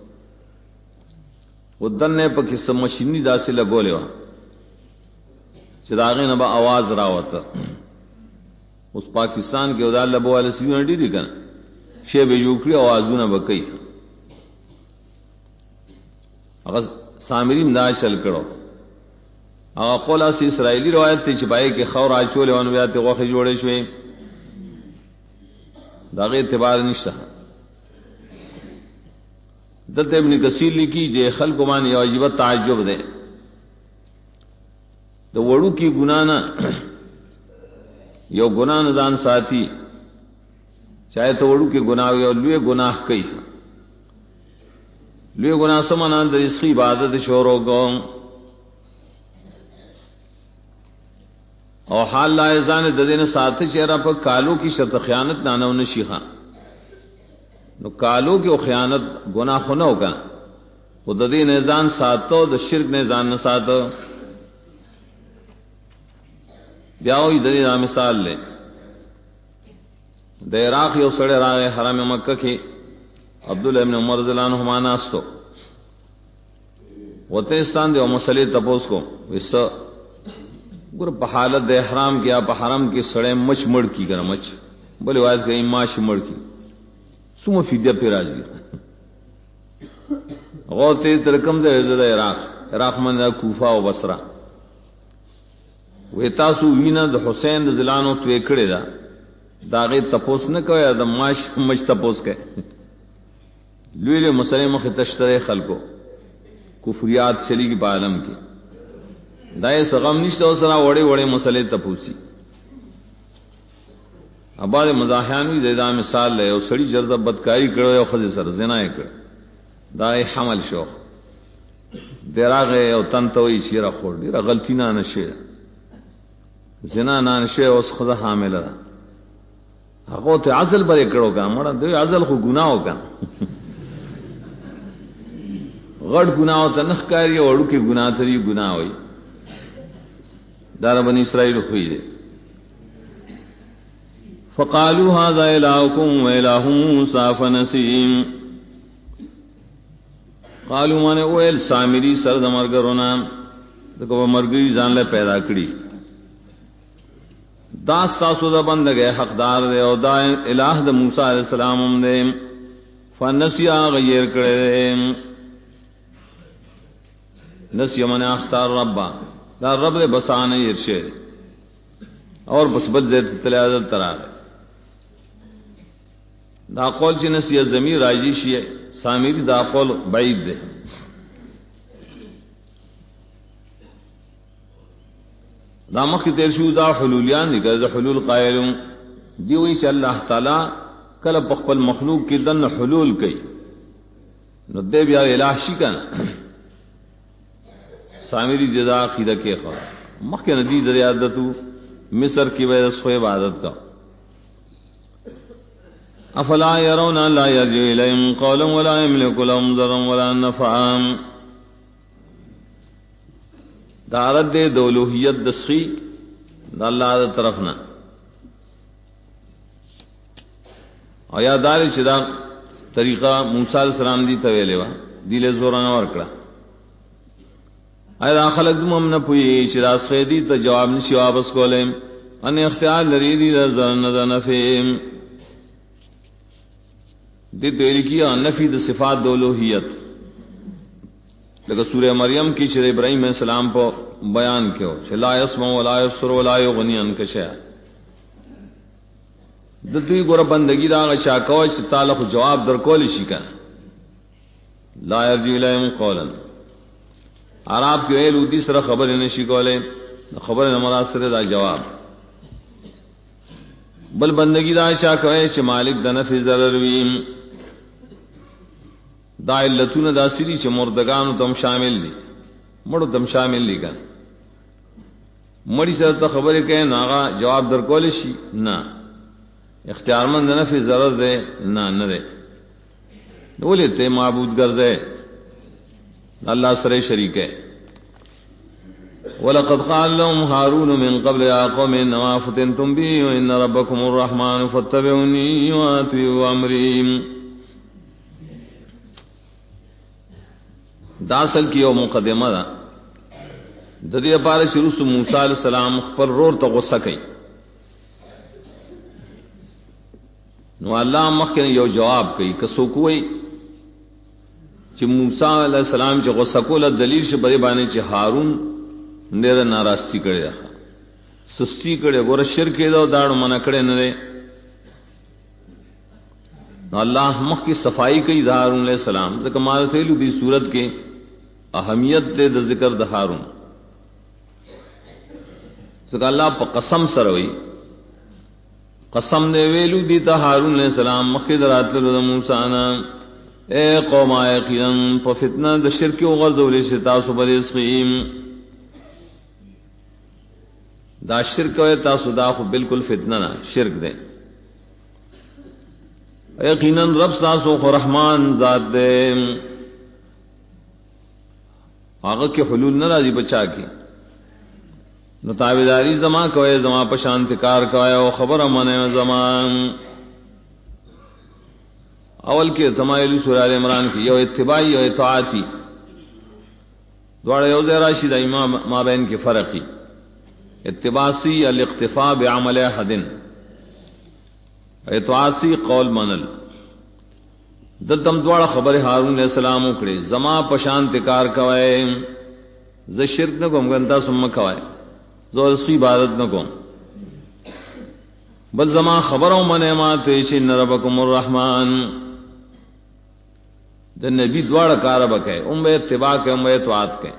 Speaker 1: ودن نه پکې سم ماشینی داسې لګولې و چې داغه نه به आवाज راوته اوس پاکستان کې ودال لبو والے سیونه ډیری کنه شی به یو کړی आवाजونه وکړي هغه سامریم دا شل کړو هغه قولا سی اسرائیلی روایت ته چې پای کې خور اچولې ونه بیا ته غوخه جوړې شوې داغه اعتبار نشته دته ابن کثیر لیکي چې خلق باندې واجب تعجب ده د وړو کې ګنا نه یو ګنا نه ځان ساتي چاہے تو وړو کې ګنا وي او لوی ګناه کوي لوی ګناه سمانه د رزق عبادت شروع کوم او حال لا ځان د دین ساتي چې را په کالو کې شرط خیانت نه نه نشي خان نو کالو کې خیانت ګناه خو نه وکړه خود دې نه ځان ساتو د شرک نه ځان نه ساتو بیا وې د دې مثال لې د عراق یو سړی راغی حرم مکه کې عبد الله ابن عمر رضی الله عنهما ناستو وته ستان دی او مسلې تپوس کو وسه ګور په حالت د احرام کې په حرم کې سړی مچ مړ کی ګره مچ بلې واز کې ماش مړ کی سمو فدیه پر راځي غوته ترکم د عراق من کوفه او بصره وې تاسو وینا د حسین د زلانو توې کړی دا داغه تپوس نه کوي د ماش مچ تپوس کوي لوی له مسلمان مخ تشتره خلکو کفریات چلی کی عالم کې دای سغم نشته سره وړي وړي مسلې تپوسی اباده مزاحیان وی دا مثال له او سړی جرده بدکاری کړو او خزه سره زنا یې کړ دای حمل شو دیرا گئے او تن تو چیرا خور دی غلطی نہ نشے زنا نہ نشے اس خدا حامل حقو تے عزل برے کرو کا مڑا دے عزل خو گناہ ہو کا غڑ گناہ ہوتا نخ کاری اوڑو کی گناہ تری گناہ ہوئی دار بنی اسرائیل ہوئی دے فقالوا هذا الهكم واله موسى فنسيم قالوا من اویل سامری سر د مرګرونا دغه مرګي ځان له پیدا کړی دا تاسو د بندګه حقدار دی او دا الہ د موسی علیہ السلام هم دی فنسیا غیر کړی نسی من اختار ربا دا رب دے بسانے ارشد اور بس بد زید تلازل ترا دا قول چ نسی ضمیر راجی شی سامری دا قول بعید دے دا مخ تیر شو دا حلولیان دی کہ حلول قائل دی وی چې اللہ تعالی کله خپل مخلوق کی دن حلول کئ نو دے بیا الہ شی کنا سامری جزا عقیدہ کے خوا مخ کے ندی زیادتو مصر کی وجہ سے عبادت کا افلا يرون لا يرجع اليهم قولا ولا يملك لهم ضرا ولا نفعا دارت دے دولوہیت دسخی دا اللہ دا طرفنا اور یادار چدا طریقہ موسیٰ علیہ السلام دی تویلے وا دیلے زورانا ورکڑا ایدا خلق دم نہ پوئی چراس خیدی تا جواب نشی واپس کولے ان اختیار لریدی رضان دا نفیم دی دیلی کیا نفی دا صفات دولوہیت لگا سورہ مریم کی چر ابراہیم علیہ السلام پا بیان کیو چھ لا یسمع ولا یبصر ولا یغنی عنک شیئا دتوی گورا بندگی دا غشا کوئی چھ تعلق جواب در کولی شکا لا یرجی الہم قولا عراب کے ایل اودی سر خبر نشی کولے خبر نمراد سر دا جواب بل بندگی دا شاہ کوئے چھ مالک دا نفی ضرر ویم دا علتون دا سری چھ مردگانو تم شامل دی مڑو تم شامل دی کن مڑی سر تا خبر کہے ناغا جواب در کولے شی نا اختیار مند نفی ضرر دے نا ندے بولے تے معبود گرزے اللہ سر شریک ہے وَلَقَدْ قَالَ لَهُمْ هَارُونُ مِنْ قَبْلِ يَا قَوْمِ إِنَّمَا فُتِنْتُمْ بِهِ وَإِنَّ رَبَّكُمُ الرَّحْمَنُ فَاتَّبِعُونِي وَأَطِيعُوا أَمْرِي داسل کی او مقدمہ دا ددی پارے شروع سے موسی علیہ السلام پر رور تو غصہ کئی نو اللہ مخکن یو جواب کئی کسو کوئی چې موسی علیہ السلام چې غصہ کوله دلیل شه بری باندې چې هارون ډېر ناراستی کړی ده سستی کړي ګوره شرک دا داړو منع کړي نه ده نو الله مخ کی صفائی کوي د هارون علیہ السلام ځکه مال ته لو دی صورت کې اہمیت دے د ذکر د هارون ځکه الله په قسم سره وي قسم دے ویلو دی ته هارون علیہ السلام مخ کی دراتلو د موسی نه اے قوم آئقین پا فتنہ دا شرکی و غرزولی سے تاسو بریسخیم دا شرک و تاسو دا خو بالکل فتنہ نا شرک دے یقیناً رب تاسو خو رحمان ذات دے آغا کے حلول نہ راضی بچا کی نتابداری زمان کوئے زمان پشانتکار کوئے و خبر امانے زمان اول کے تمائل سورہ ال عمران کی یو اتباعی یو اطاعتی دوڑا یو راشد امام مابین کے فرقی اتباعی الاقتفاء بعمل احد اطاعتی قول منل دتم دوڑا خبر ہارون علیہ السلام اکڑے زما پشانتکار کوئے ز شرک نہ کوم گنتا سم کوئے زور اس کی عبادت نہ کوم بل زما خبروں من ما تیش ان ربکم الرحمن د نبی دوڑا کار بکے ام اتباع کے ام اطاعت کے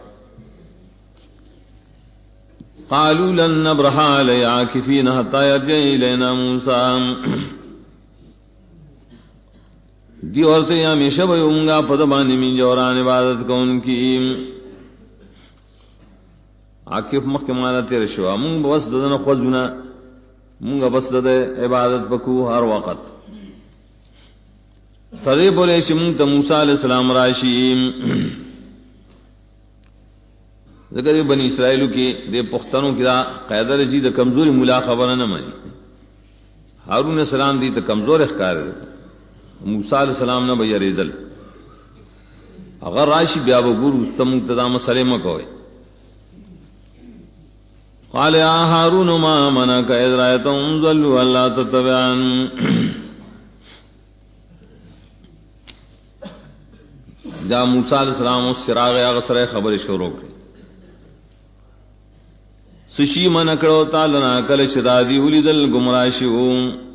Speaker 1: قالوا لن نبرح علی عاکفین حتی یرجع الینا موسی دی عورتیں ہمیشہ بھوں گا پدبانی من جوران عبادت کو ان کی عاقف مخمانہ تیر شوا منگ بس ددن خوزنا منگ بس دد عبادت بکو ہر وقت ترے بولے منگ تا موسیٰ علیہ السلام راشیم ذکر بنی اسرائیلو کی دے پختنوں کی دا قیدر جی دا کمزوری ملا خبر نہ مانی ہارون علیہ السلام دی تا کمزور اخکار موسیٰ علیہ السلام نہ بھئی ریزل اگر راشی بیا بگور استم اقتدا مسئلے مکوئے قال یا ہارون ما منک اذ رأیتهم ضلوا الا تتبعن جا موسیٰ علیہ السلام اس سراغ اغسر خبر شروع کی سشی منکڑو تالنا کل شدادی ولیدل گمراشیو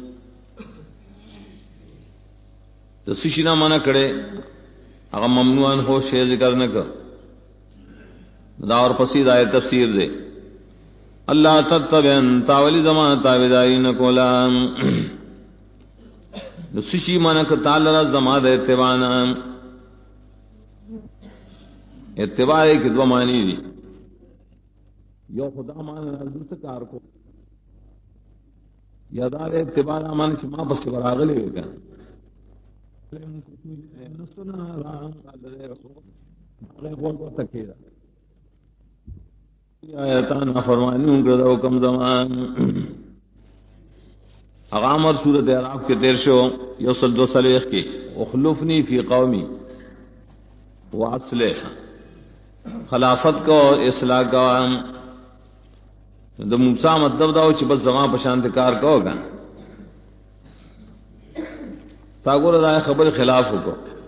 Speaker 1: تو سشی نہ منکڑے اگر ممنوعان ہو شے ذکر نہ کر دا اور پسید آئے تفسیر دے اللہ تتبعن تاولی زمان تاویداری نکولا سشی منک تالنا زمان دے اتبانا اتباع ایک دو معنی دی یو خدا مانا دوسرے کار کو یادار اتباع مان شما بس براغلی ہوگا نسنا رام کو تکیرا آیتان فرمانی کا حکم زمان اغامر صورت اعراف کے 13 یوسل 2 صلیخ کی اخلفنی فی قومی واصلح خلافت کو اصلاح کا دا موسیٰ مطلب دا چی بس زمان پشانتکار کا ہوگا تاگور دا خبر خلاف ہوگا